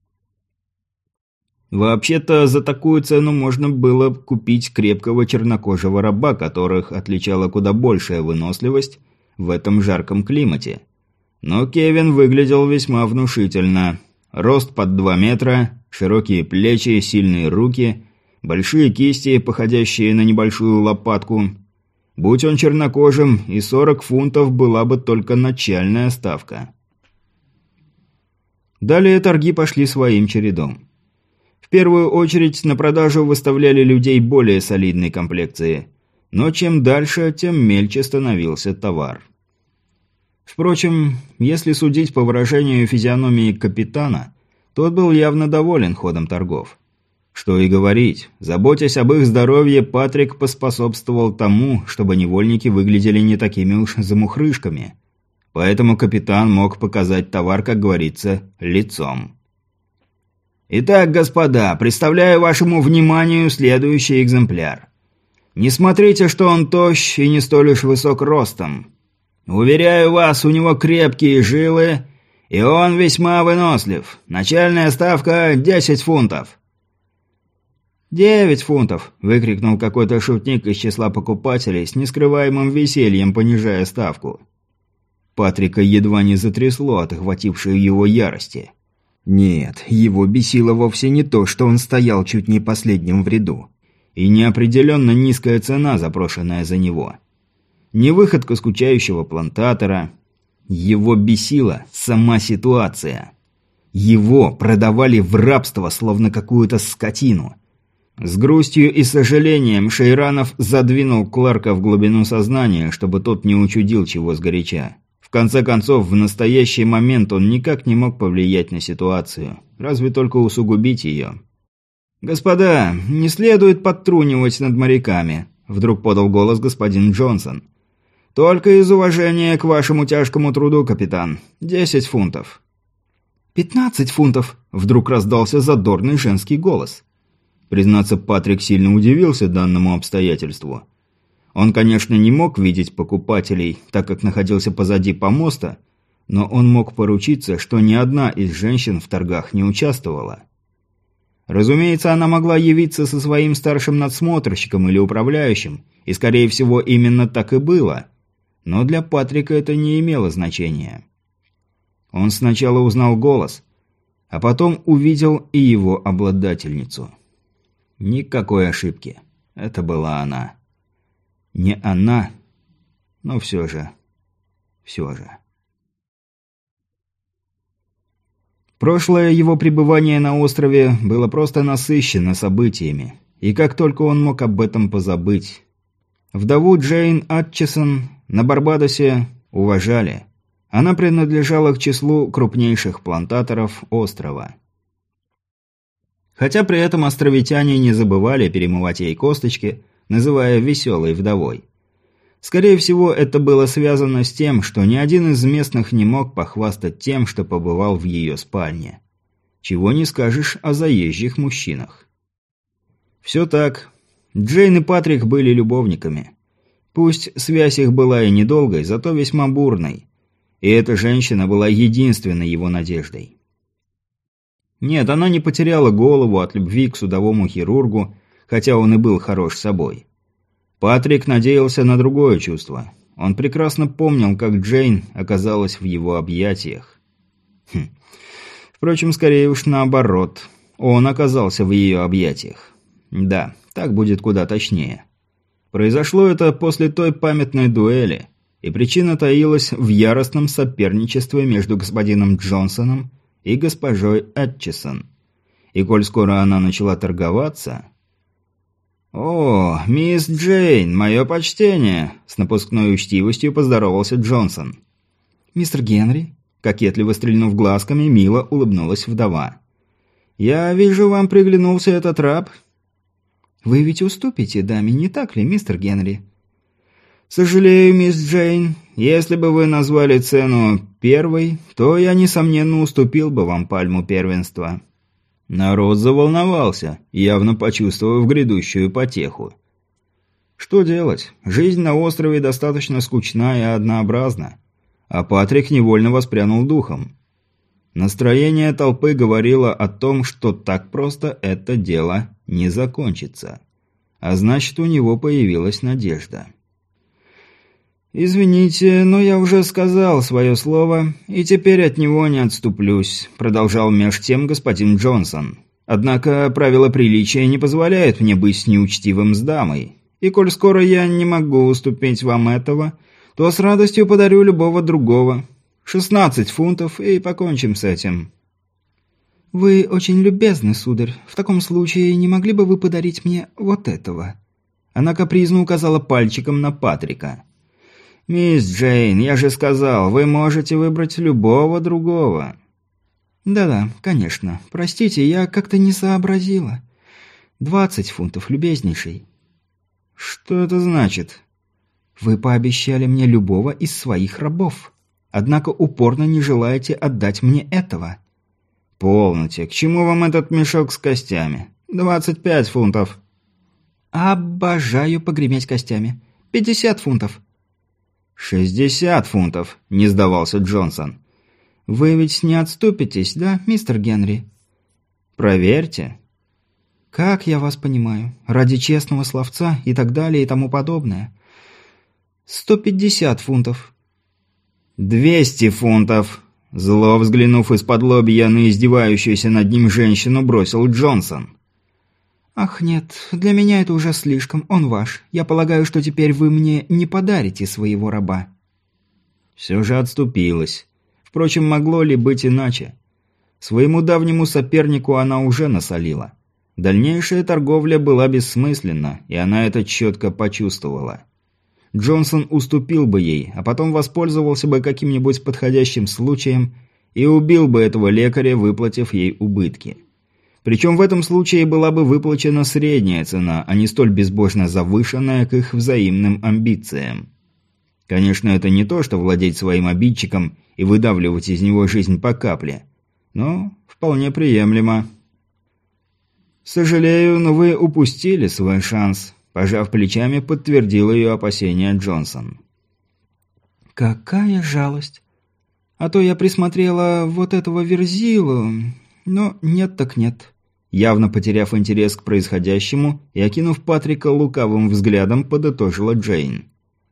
Вообще-то, за такую цену можно было купить крепкого чернокожего раба, которых отличала куда большая выносливость в этом жарком климате. Но Кевин выглядел весьма внушительно. Рост под два метра, широкие плечи, сильные руки, большие кисти, походящие на небольшую лопатку. Будь он чернокожим, и сорок фунтов была бы только начальная ставка. Далее торги пошли своим чередом. В первую очередь на продажу выставляли людей более солидной комплекции, но чем дальше, тем мельче становился товар. Впрочем, если судить по выражению физиономии капитана, тот был явно доволен ходом торгов. Что и говорить, заботясь об их здоровье, Патрик поспособствовал тому, чтобы невольники выглядели не такими уж замухрышками. Поэтому капитан мог показать товар, как говорится, лицом. «Итак, господа, представляю вашему вниманию следующий экземпляр. Не смотрите, что он тощ и не столь уж высок ростом. Уверяю вас, у него крепкие жилы, и он весьма вынослив. Начальная ставка – десять фунтов». «Девять фунтов!» – выкрикнул какой-то шутник из числа покупателей с нескрываемым весельем, понижая ставку. Патрика едва не затрясло от охватившей его ярости. Нет, его бесило вовсе не то, что он стоял чуть не последним в ряду. И неопределенно низкая цена, запрошенная за него. Не выходка скучающего плантатора. Его бесила сама ситуация. Его продавали в рабство, словно какую-то скотину. С грустью и сожалением Шейранов задвинул Кларка в глубину сознания, чтобы тот не учудил чего сгоряча. В конце концов, в настоящий момент он никак не мог повлиять на ситуацию, разве только усугубить ее. «Господа, не следует подтрунивать над моряками», – вдруг подал голос господин Джонсон. «Только из уважения к вашему тяжкому труду, капитан. Десять фунтов». «Пятнадцать фунтов», – вдруг раздался задорный женский голос. Признаться, Патрик сильно удивился данному обстоятельству. Он, конечно, не мог видеть покупателей, так как находился позади помоста, но он мог поручиться, что ни одна из женщин в торгах не участвовала. Разумеется, она могла явиться со своим старшим надсмотрщиком или управляющим, и, скорее всего, именно так и было. Но для Патрика это не имело значения. Он сначала узнал голос, а потом увидел и его обладательницу. Никакой ошибки. Это была она. Не она, но все же, все же. Прошлое его пребывание на острове было просто насыщено событиями, и как только он мог об этом позабыть. Вдову Джейн Атчисон на Барбадосе уважали. Она принадлежала к числу крупнейших плантаторов острова. Хотя при этом островитяне не забывали перемывать ей косточки, называя «веселой вдовой». Скорее всего, это было связано с тем, что ни один из местных не мог похвастать тем, что побывал в ее спальне. Чего не скажешь о заезжих мужчинах. Все так. Джейн и Патрик были любовниками. Пусть связь их была и недолгой, зато весьма бурной. И эта женщина была единственной его надеждой. Нет, она не потеряла голову от любви к судовому хирургу, хотя он и был хорош собой. Патрик надеялся на другое чувство. Он прекрасно помнил, как Джейн оказалась в его объятиях. Хм. Впрочем, скорее уж наоборот. Он оказался в ее объятиях. Да, так будет куда точнее. Произошло это после той памятной дуэли, и причина таилась в яростном соперничестве между господином Джонсоном и госпожой Атчисон. И коль скоро она начала торговаться... «О, мисс Джейн, мое почтение!» – с напускной учтивостью поздоровался Джонсон. «Мистер Генри?» – кокетливо стрельнув глазками, мило улыбнулась вдова. «Я вижу, вам приглянулся этот раб». «Вы ведь уступите даме, не так ли, мистер Генри?» «Сожалею, мисс Джейн, если бы вы назвали цену первой, то я, несомненно, уступил бы вам пальму первенства». Народ заволновался, явно почувствовав грядущую потеху. Что делать? Жизнь на острове достаточно скучна и однообразна. А Патрик невольно воспрянул духом. Настроение толпы говорило о том, что так просто это дело не закончится. А значит, у него появилась надежда. «Извините, но я уже сказал свое слово, и теперь от него не отступлюсь», – продолжал меж тем господин Джонсон. «Однако правила приличия не позволяют мне быть неучтивым с дамой. И коль скоро я не могу уступить вам этого, то с радостью подарю любого другого. Шестнадцать фунтов, и покончим с этим». «Вы очень любезны, сударь. В таком случае не могли бы вы подарить мне вот этого?» Она капризно указала пальчиком на Патрика. «Мисс Джейн, я же сказал, вы можете выбрать любого другого». «Да-да, конечно. Простите, я как-то не сообразила. Двадцать фунтов, любезнейший». «Что это значит?» «Вы пообещали мне любого из своих рабов. Однако упорно не желаете отдать мне этого». «Полноте. К чему вам этот мешок с костями? Двадцать пять фунтов». «Обожаю погреметь костями. Пятьдесят фунтов». «Шестьдесят фунтов», – не сдавался Джонсон. «Вы ведь не отступитесь, да, мистер Генри?» «Проверьте». «Как я вас понимаю? Ради честного словца и так далее и тому подобное. Сто пятьдесят фунтов». «Двести фунтов», – зло взглянув из-под лобья на издевающуюся над ним женщину, бросил Джонсон. «Ах нет, для меня это уже слишком, он ваш. Я полагаю, что теперь вы мне не подарите своего раба». Все же отступилась. Впрочем, могло ли быть иначе? Своему давнему сопернику она уже насолила. Дальнейшая торговля была бессмысленна, и она это четко почувствовала. Джонсон уступил бы ей, а потом воспользовался бы каким-нибудь подходящим случаем и убил бы этого лекаря, выплатив ей убытки. Причем в этом случае была бы выплачена средняя цена, а не столь безбожно завышенная к их взаимным амбициям. Конечно, это не то, что владеть своим обидчиком и выдавливать из него жизнь по капле, но вполне приемлемо. «Сожалею, но вы упустили свой шанс», – пожав плечами, подтвердил ее опасения Джонсон. «Какая жалость! А то я присмотрела вот этого Верзилу, но нет так нет». Явно потеряв интерес к происходящему и окинув Патрика лукавым взглядом, подытожила Джейн.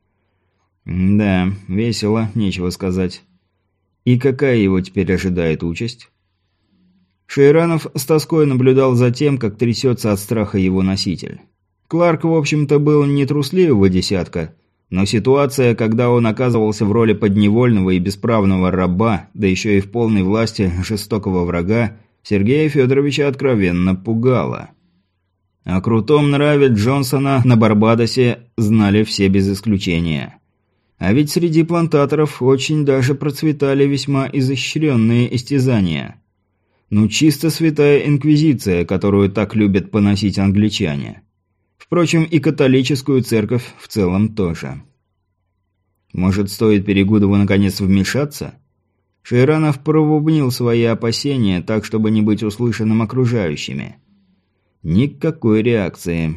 «Да, весело, нечего сказать. И какая его теперь ожидает участь?» Шейранов с тоской наблюдал за тем, как трясется от страха его носитель. Кларк, в общем-то, был не трусливого десятка, но ситуация, когда он оказывался в роли подневольного и бесправного раба, да еще и в полной власти жестокого врага, Сергея Федоровича откровенно пугала. О крутом нраве Джонсона на Барбадосе знали все без исключения. А ведь среди плантаторов очень даже процветали весьма изощренные истязания. Ну, чисто святая инквизиция, которую так любят поносить англичане. Впрочем, и католическую церковь в целом тоже. Может, стоит Перегудову наконец вмешаться? Шейранов пробубнил свои опасения так, чтобы не быть услышанным окружающими. Никакой реакции.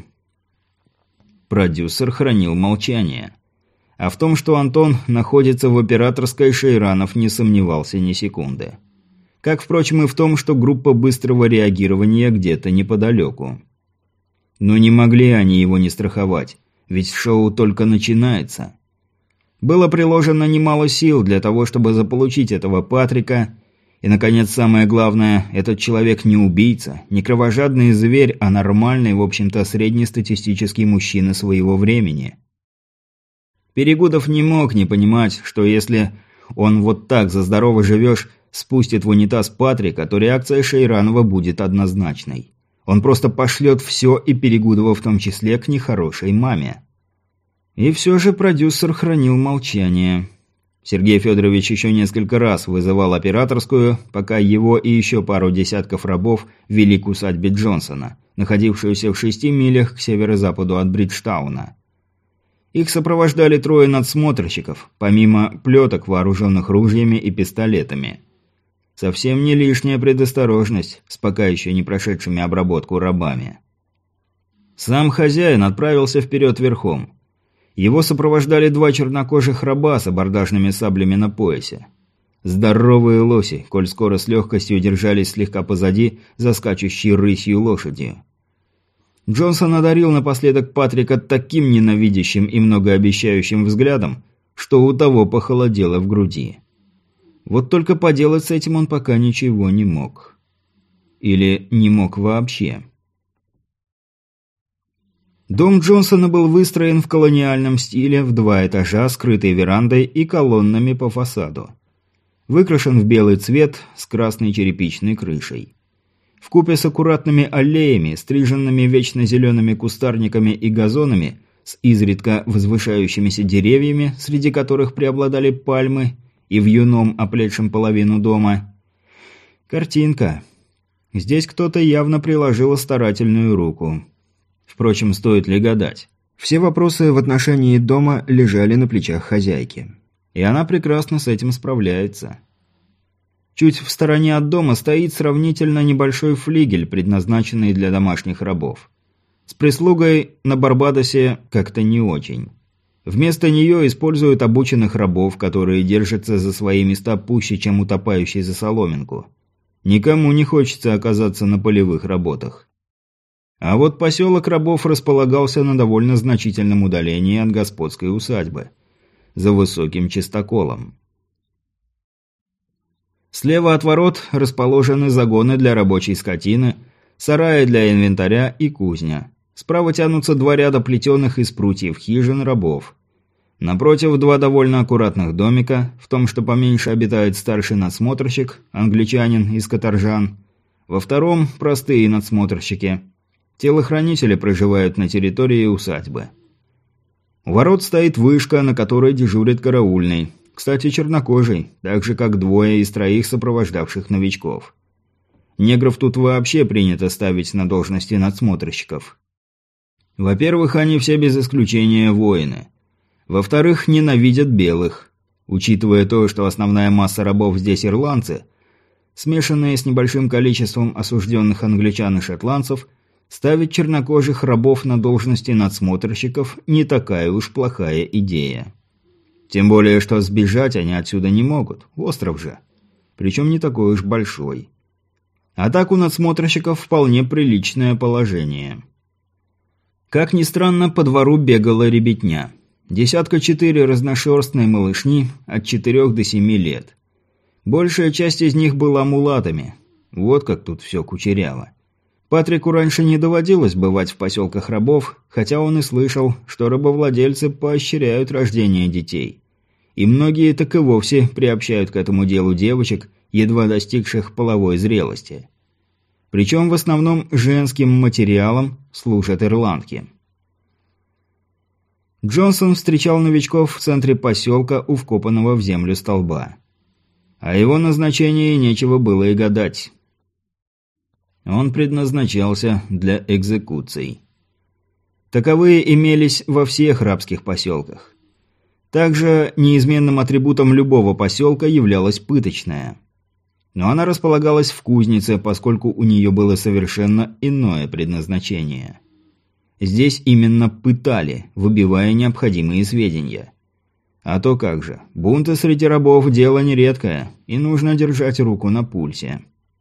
Продюсер хранил молчание. А в том, что Антон находится в операторской, Шейранов не сомневался ни секунды. Как, впрочем, и в том, что группа быстрого реагирования где-то неподалеку. Но не могли они его не страховать, ведь шоу только начинается. Было приложено немало сил для того, чтобы заполучить этого Патрика. И, наконец, самое главное, этот человек не убийца, не кровожадный зверь, а нормальный, в общем-то, среднестатистический мужчина своего времени. Перегудов не мог не понимать, что если он вот так за здорово живешь спустит в унитаз Патрика, то реакция Шейранова будет однозначной. Он просто пошлет все, и Перегудова в том числе, к нехорошей маме. И все же продюсер хранил молчание. Сергей Федорович еще несколько раз вызывал операторскую, пока его и еще пару десятков рабов вели к усадьбе Джонсона, находившуюся в шести милях к северо-западу от Бриджтауна. Их сопровождали трое надсмотрщиков, помимо плеток, вооруженных ружьями и пистолетами. Совсем не лишняя предосторожность с пока еще не прошедшими обработку рабами. Сам хозяин отправился вперед верхом. Его сопровождали два чернокожих раба с абордажными саблями на поясе. Здоровые лоси, коль скоро с легкостью держались слегка позади за скачущей рысью лошадью. Джонсон одарил напоследок Патрика таким ненавидящим и многообещающим взглядом, что у того похолодело в груди. Вот только поделать с этим он пока ничего не мог. Или не мог вообще. Дом Джонсона был выстроен в колониальном стиле в два этажа, скрытой верандой и колоннами по фасаду. Выкрашен в белый цвет с красной черепичной крышей. Вкупе с аккуратными аллеями, стриженными вечно зелеными кустарниками и газонами, с изредка возвышающимися деревьями, среди которых преобладали пальмы, и вьюном, оплетшим половину дома. Картинка. Здесь кто-то явно приложил старательную руку. Впрочем, стоит ли гадать? Все вопросы в отношении дома лежали на плечах хозяйки. И она прекрасно с этим справляется. Чуть в стороне от дома стоит сравнительно небольшой флигель, предназначенный для домашних рабов. С прислугой на Барбадосе как-то не очень. Вместо нее используют обученных рабов, которые держатся за свои места пуще, чем утопающий за соломинку. Никому не хочется оказаться на полевых работах. А вот поселок рабов располагался на довольно значительном удалении от господской усадьбы, за высоким чистоколом. Слева от ворот расположены загоны для рабочей скотины, сараи для инвентаря и кузня. Справа тянутся два ряда плетеных из прутьев хижин рабов. Напротив два довольно аккуратных домика, в том, что поменьше обитает старший надсмотрщик, англичанин из Каторжан. Во втором – простые надсмотрщики. Телохранители проживают на территории усадьбы. У ворот стоит вышка, на которой дежурит караульный. Кстати, чернокожий, так же как двое из троих сопровождавших новичков. Негров тут вообще принято ставить на должности надсмотрщиков. Во-первых, они все без исключения воины. Во-вторых, ненавидят белых. Учитывая то, что основная масса рабов здесь ирландцы, смешанные с небольшим количеством осужденных англичан и шотландцев, ставить чернокожих рабов на должности надсмотрщиков не такая уж плохая идея. Тем более, что сбежать они отсюда не могут, остров же. Причем не такой уж большой. А так у надсмотрщиков вполне приличное положение. Как ни странно, по двору бегала ребятня. Десятка четыре разношерстной малышни от четырех до семи лет. Большая часть из них была мулатами. Вот как тут все кучеряво. Патрику раньше не доводилось бывать в поселках рабов, хотя он и слышал, что рабовладельцы поощряют рождение детей. И многие так и вовсе приобщают к этому делу девочек, едва достигших половой зрелости. Причем в основном женским материалом служат ирландки. Джонсон встречал новичков в центре поселка у вкопанного в землю столба. О его назначении нечего было и гадать. Он предназначался для экзекуций. Таковые имелись во всех рабских поселках. Также неизменным атрибутом любого поселка являлась пыточная. Но она располагалась в кузнице, поскольку у нее было совершенно иное предназначение. Здесь именно пытали, выбивая необходимые сведения. А то как же, бунты среди рабов – дело нередкое, и нужно держать руку на пульсе.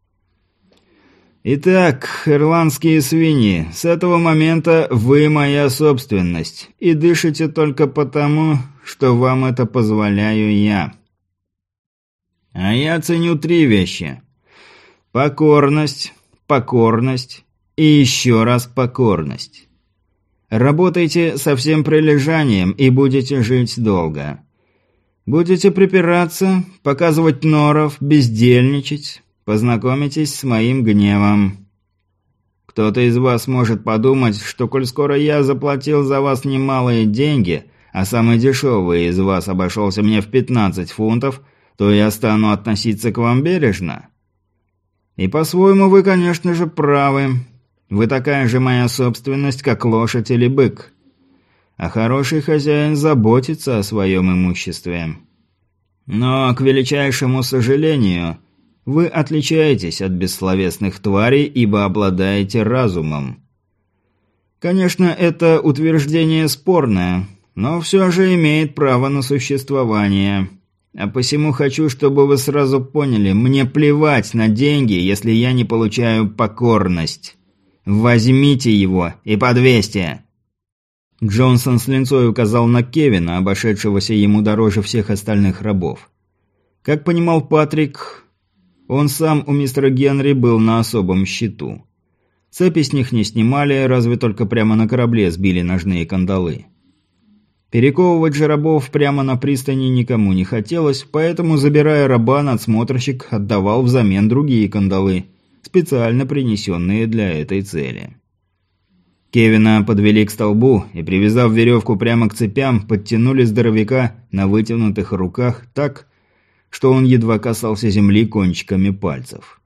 «Итак, ирландские свиньи, с этого момента вы моя собственность, и дышите только потому, что вам это позволяю я. А я ценю три вещи. Покорность, покорность и еще раз покорность. Работайте со всем прилежанием и будете жить долго. Будете припираться, показывать норов, бездельничать». Познакомитесь с моим гневом. Кто-то из вас может подумать, что коль скоро я заплатил за вас немалые деньги, а самый дешевый из вас обошелся мне в пятнадцать фунтов, то я стану относиться к вам бережно. И по-своему вы, конечно же, правы. Вы такая же моя собственность, как лошадь или бык. А хороший хозяин заботится о своем имуществе. Но, к величайшему сожалению, вы отличаетесь от бессловесных тварей, ибо обладаете разумом. Конечно, это утверждение спорное, но все же имеет право на существование. А посему хочу, чтобы вы сразу поняли, мне плевать на деньги, если я не получаю покорность. Возьмите его и подвесьте. Джонсон с линцой указал на Кевина, обошедшегося ему дороже всех остальных рабов. Как понимал Патрик, он сам у мистера Генри был на особом счету. Цепи с них не снимали, разве только прямо на корабле сбили ножные кандалы. Перековывать же рабов прямо на пристани никому не хотелось, поэтому, забирая раба, надсмотрщик отдавал взамен другие кандалы, специально принесенные для этой цели. Кевина подвели к столбу и, привязав веревку прямо к цепям, подтянули здоровяка на вытянутых руках так, что он едва касался земли кончиками пальцев.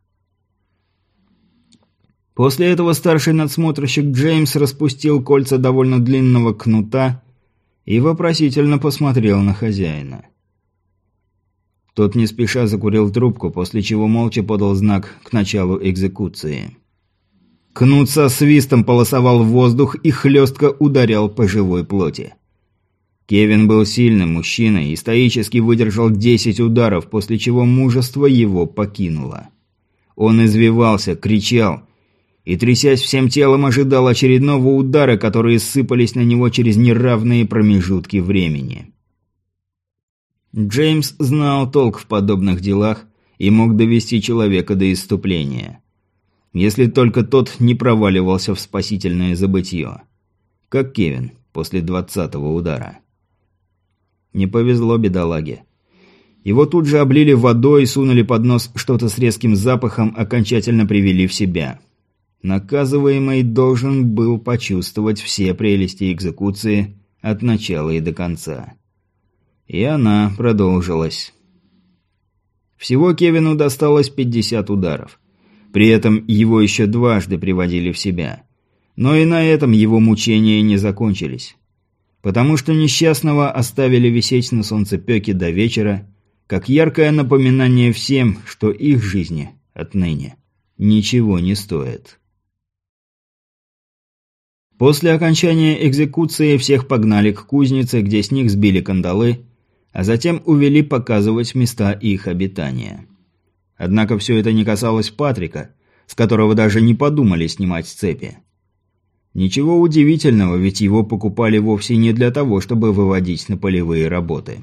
После этого старший надсмотрщик Джеймс распустил кольца довольно длинного кнута и вопросительно посмотрел на хозяина. Тот не спеша закурил трубку, после чего молча подал знак к началу экзекуции. Кнут со свистом полосовал в воздух и хлестко ударял по живой плоти. Кевин был сильным мужчиной и стоически выдержал десять ударов, после чего мужество его покинуло. Он извивался, кричал и, трясясь всем телом, ожидал очередного удара, которые сыпались на него через неравные промежутки времени. Джеймс знал толк в подобных делах и мог довести человека до исступления. Если только тот не проваливался в спасительное забытье. Как Кевин после двадцатого удара. Не повезло бедолаге. Его тут же облили водой, сунули под нос что-то с резким запахом, окончательно привели в себя. Наказываемый должен был почувствовать все прелести экзекуции от начала и до конца. И она продолжилась. Всего Кевину досталось пятьдесят ударов. При этом его еще дважды приводили в себя. Но и на этом его мучения не закончились. Потому что несчастного оставили висеть на солнцепёке до вечера, как яркое напоминание всем, что их жизни отныне ничего не стоит. После окончания экзекуции всех погнали к кузнице, где с них сбили кандалы, а затем увели показывать места их обитания. Однако все это не касалось Патрика, с которого даже не подумали снимать цепи. Ничего удивительного, ведь его покупали вовсе не для того, чтобы выводить на полевые работы.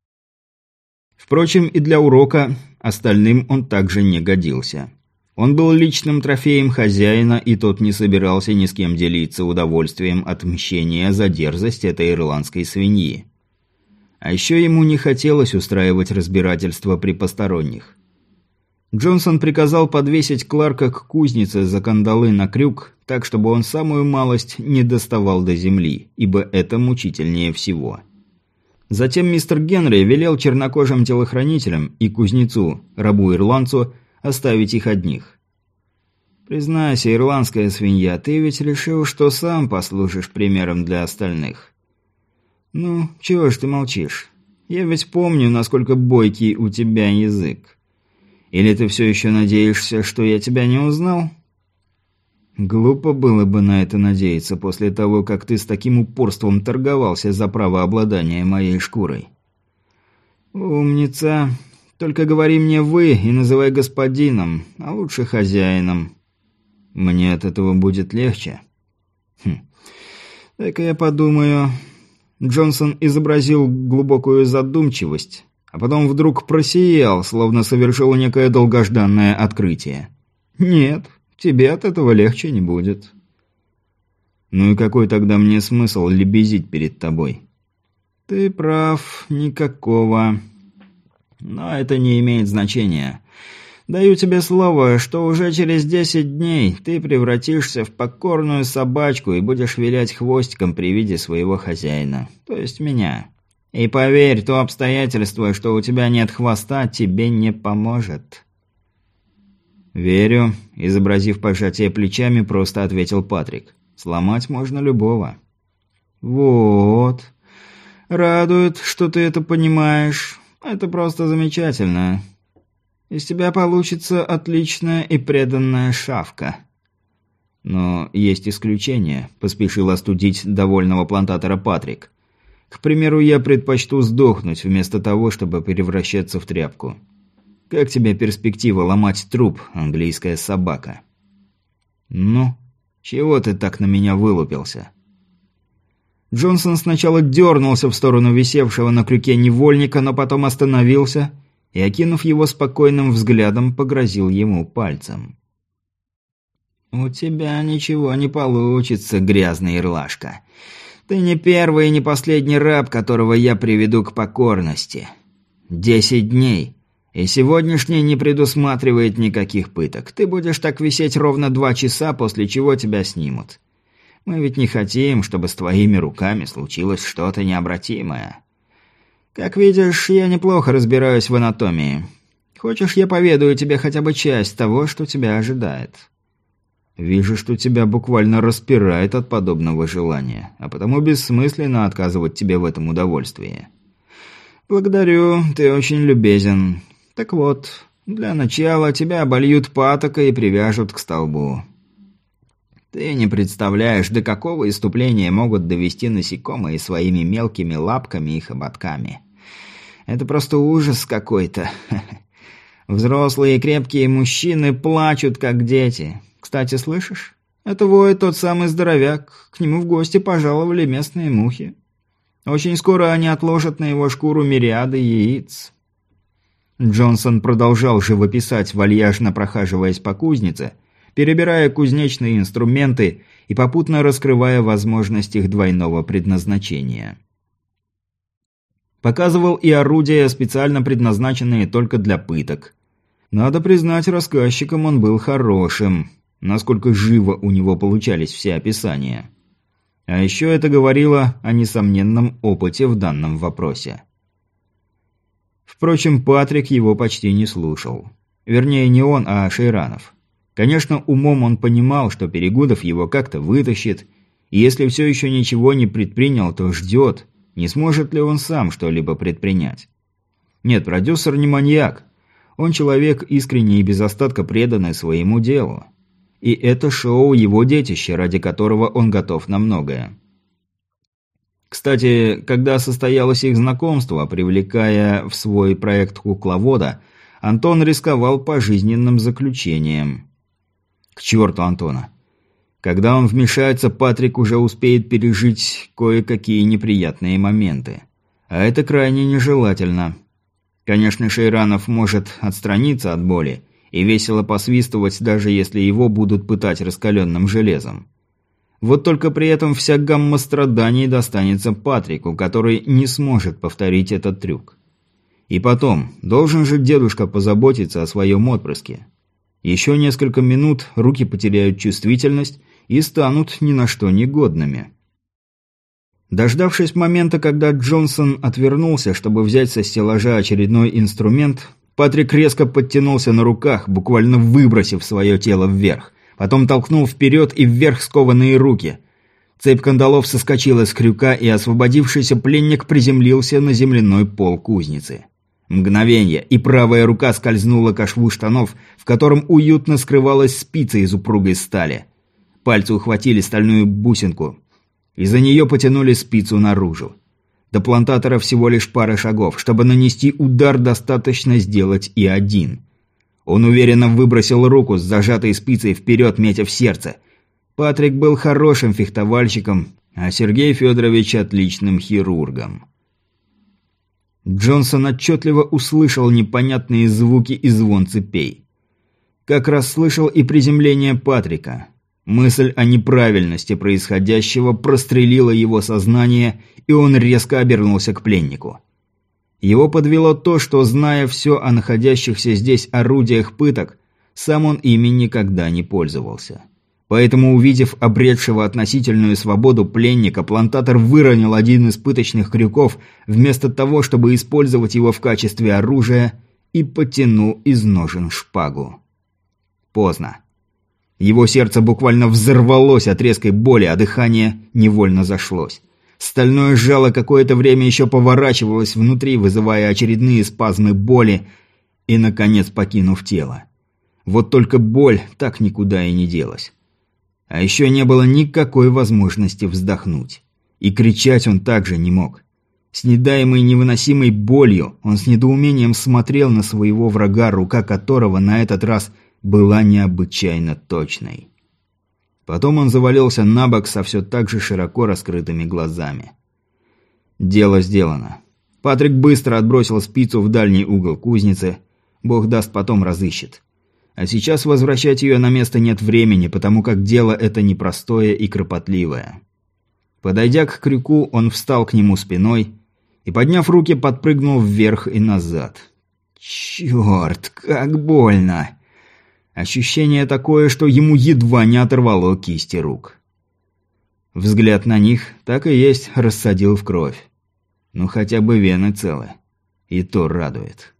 Впрочем, и для урока остальным он также не годился. Он был личным трофеем хозяина, и тот не собирался ни с кем делиться удовольствием от мщения за дерзость этой ирландской свиньи. А еще ему не хотелось устраивать разбирательства при посторонних. Джонсон приказал подвесить Кларка к кузнице за кандалы на крюк, так, чтобы он самую малость не доставал до земли, ибо это мучительнее всего. Затем мистер Генри велел чернокожим телохранителям и кузнецу, рабу-ирландцу, оставить их одних. «Признайся, ирландская свинья, ты ведь решил, что сам послужишь примером для остальных. Ну, чего ж ты молчишь? Я ведь помню, насколько бойкий у тебя язык. Или ты все еще надеешься, что я тебя не узнал?» «Глупо было бы на это надеяться после того, как ты с таким упорством торговался за право обладания моей шкурой». «Умница. Только говори мне «вы» и называй господином, а лучше хозяином. Мне от этого будет легче». «Хм. Так я подумаю...» Джонсон изобразил глубокую задумчивость, а потом вдруг просиял, словно совершил некое долгожданное открытие. «Нет, тебе от этого легче не будет». «Ну и какой тогда мне смысл лебезить перед тобой?» «Ты прав, никакого. Но это не имеет значения. Даю тебе слово, что уже через десять дней ты превратишься в покорную собачку и будешь вилять хвостиком при виде своего хозяина, то есть меня. И поверь, то обстоятельство, что у тебя нет хвоста, тебе не поможет». «Верю», – изобразив пожатие плечами, просто ответил Патрик. «Сломать можно любого». «Вот. Радует, что ты это понимаешь. Это просто замечательно. Из тебя получится отличная и преданная шавка». «Но есть исключения», – поспешил остудить довольного плантатора Патрик. «К примеру, я предпочту сдохнуть, вместо того, чтобы превращаться в тряпку. Как тебе перспектива ломать труп, английская собака?» «Ну, чего ты так на меня вылупился?» Джонсон сначала дернулся в сторону висевшего на крюке невольника, но потом остановился и, окинув его спокойным взглядом, погрозил ему пальцем. «У тебя ничего не получится, грязный ирлашка. Ты не первый и не последний раб, которого я приведу к покорности. Десять дней, и сегодняшний не предусматривает никаких пыток. Ты будешь так висеть ровно два часа, после чего тебя снимут. Мы ведь не хотим, чтобы с твоими руками случилось что-то необратимое. Как видишь, я неплохо разбираюсь в анатомии. Хочешь, я поведаю тебе хотя бы часть того, что тебя ожидает?» «Вижу, что тебя буквально распирает от подобного желания, а потому бессмысленно отказывать тебе в этом удовольствии». «Благодарю, ты очень любезен. Так вот, для начала тебя обольют патокой и привяжут к столбу. Ты не представляешь, до какого иступления могут довести насекомые своими мелкими лапками и хоботками. Это просто ужас какой-то. Взрослые крепкие мужчины плачут, как дети. Кстати, слышишь? Это воет тот самый здоровяк. К нему в гости пожаловали местные мухи. Очень скоро они отложат на его шкуру мириады яиц». Джонсон продолжал живописать, вальяжно прохаживаясь по кузнице, перебирая кузнечные инструменты и попутно раскрывая возможность их двойного предназначения. Показывал и орудия, специально предназначенные только для пыток. Надо признать, рассказчиком он был хорошим, насколько живо у него получались все описания. А еще это говорило о несомненном опыте в данном вопросе. Впрочем, Патрик его почти не слушал. Вернее, не он, а Шейранов. Конечно, умом он понимал, что Перегудов его как-то вытащит, и если все еще ничего не предпринял, то ждет, не сможет ли он сам что-либо предпринять. Нет, продюсер не маньяк. Он человек, искренне и без остатка преданный своему делу. И это шоу его детище, ради которого он готов на многое. Кстати, когда состоялось их знакомство, привлекая в свой проект кукловода, Антон рисковал пожизненным заключением. К черту Антона. Когда он вмешается, Патрик уже успеет пережить кое-какие неприятные моменты. А это крайне нежелательно. Конечно, Шейранов может отстраниться от боли и весело посвистывать, даже если его будут пытать раскаленным железом. Вот только при этом вся гамма страданий достанется Патрику, который не сможет повторить этот трюк. И потом, должен же дедушка позаботиться о своем отпрыске. Еще несколько минут руки потеряют чувствительность и станут ни на что негодными. Дождавшись момента, когда Джонсон отвернулся, чтобы взять со стеллажа очередной инструмент, Патрик резко подтянулся на руках, буквально выбросив свое тело вверх. Потом толкнул вперед и вверх скованные руки. Цепь кандалов соскочила с крюка, и освободившийся пленник приземлился на земляной пол кузницы. Мгновенье, и правая рука скользнула к шву штанов, в котором уютно скрывалась спица из упругой стали. Пальцы ухватили стальную бусинку. Из-за нее потянули спицу наружу. До плантатора всего лишь пара шагов. Чтобы нанести удар, достаточно сделать и один. Он уверенно выбросил руку с зажатой спицей вперед, метя в сердце. Патрик был хорошим фехтовальщиком, а Сергей Федорович отличным хирургом. Джонсон отчетливо услышал непонятные звуки и звон цепей. Как раз слышал и приземление Патрика. Мысль о неправильности происходящего прострелила его сознание, и он резко обернулся к пленнику. Его подвело то, что, зная все о находящихся здесь орудиях пыток, сам он ими никогда не пользовался. Поэтому, увидев обретшего относительную свободу пленника, плантатор выронил один из пыточных крюков, вместо того, чтобы использовать его в качестве оружия, и потянул из ножен шпагу. Поздно. Его сердце буквально взорвалось от резкой боли, а дыхание невольно зашлось. Стальное жало какое-то время еще поворачивалось внутри, вызывая очередные спазмы боли и, наконец, покинув тело. Вот только боль так никуда и не делась. А еще не было никакой возможности вздохнуть. И кричать он также не мог. Снедаемый невыносимой болью, он с недоумением смотрел на своего врага, рука которого на этот раз была необычайно точной. Потом он завалился на бок со все так же широко раскрытыми глазами. Дело сделано. Патрик быстро отбросил спицу в дальний угол кузницы. Бог даст, потом разыщет. А сейчас возвращать ее на место нет времени, потому как дело это непростое и кропотливое. Подойдя к крюку, он встал к нему спиной и, подняв руки, подпрыгнул вверх и назад. Черт, как больно! Ощущение такое, что ему едва не оторвало кисти рук. Взгляд на них, так и есть, рассадил в кровь. Ну хотя бы вены целы. И то радует.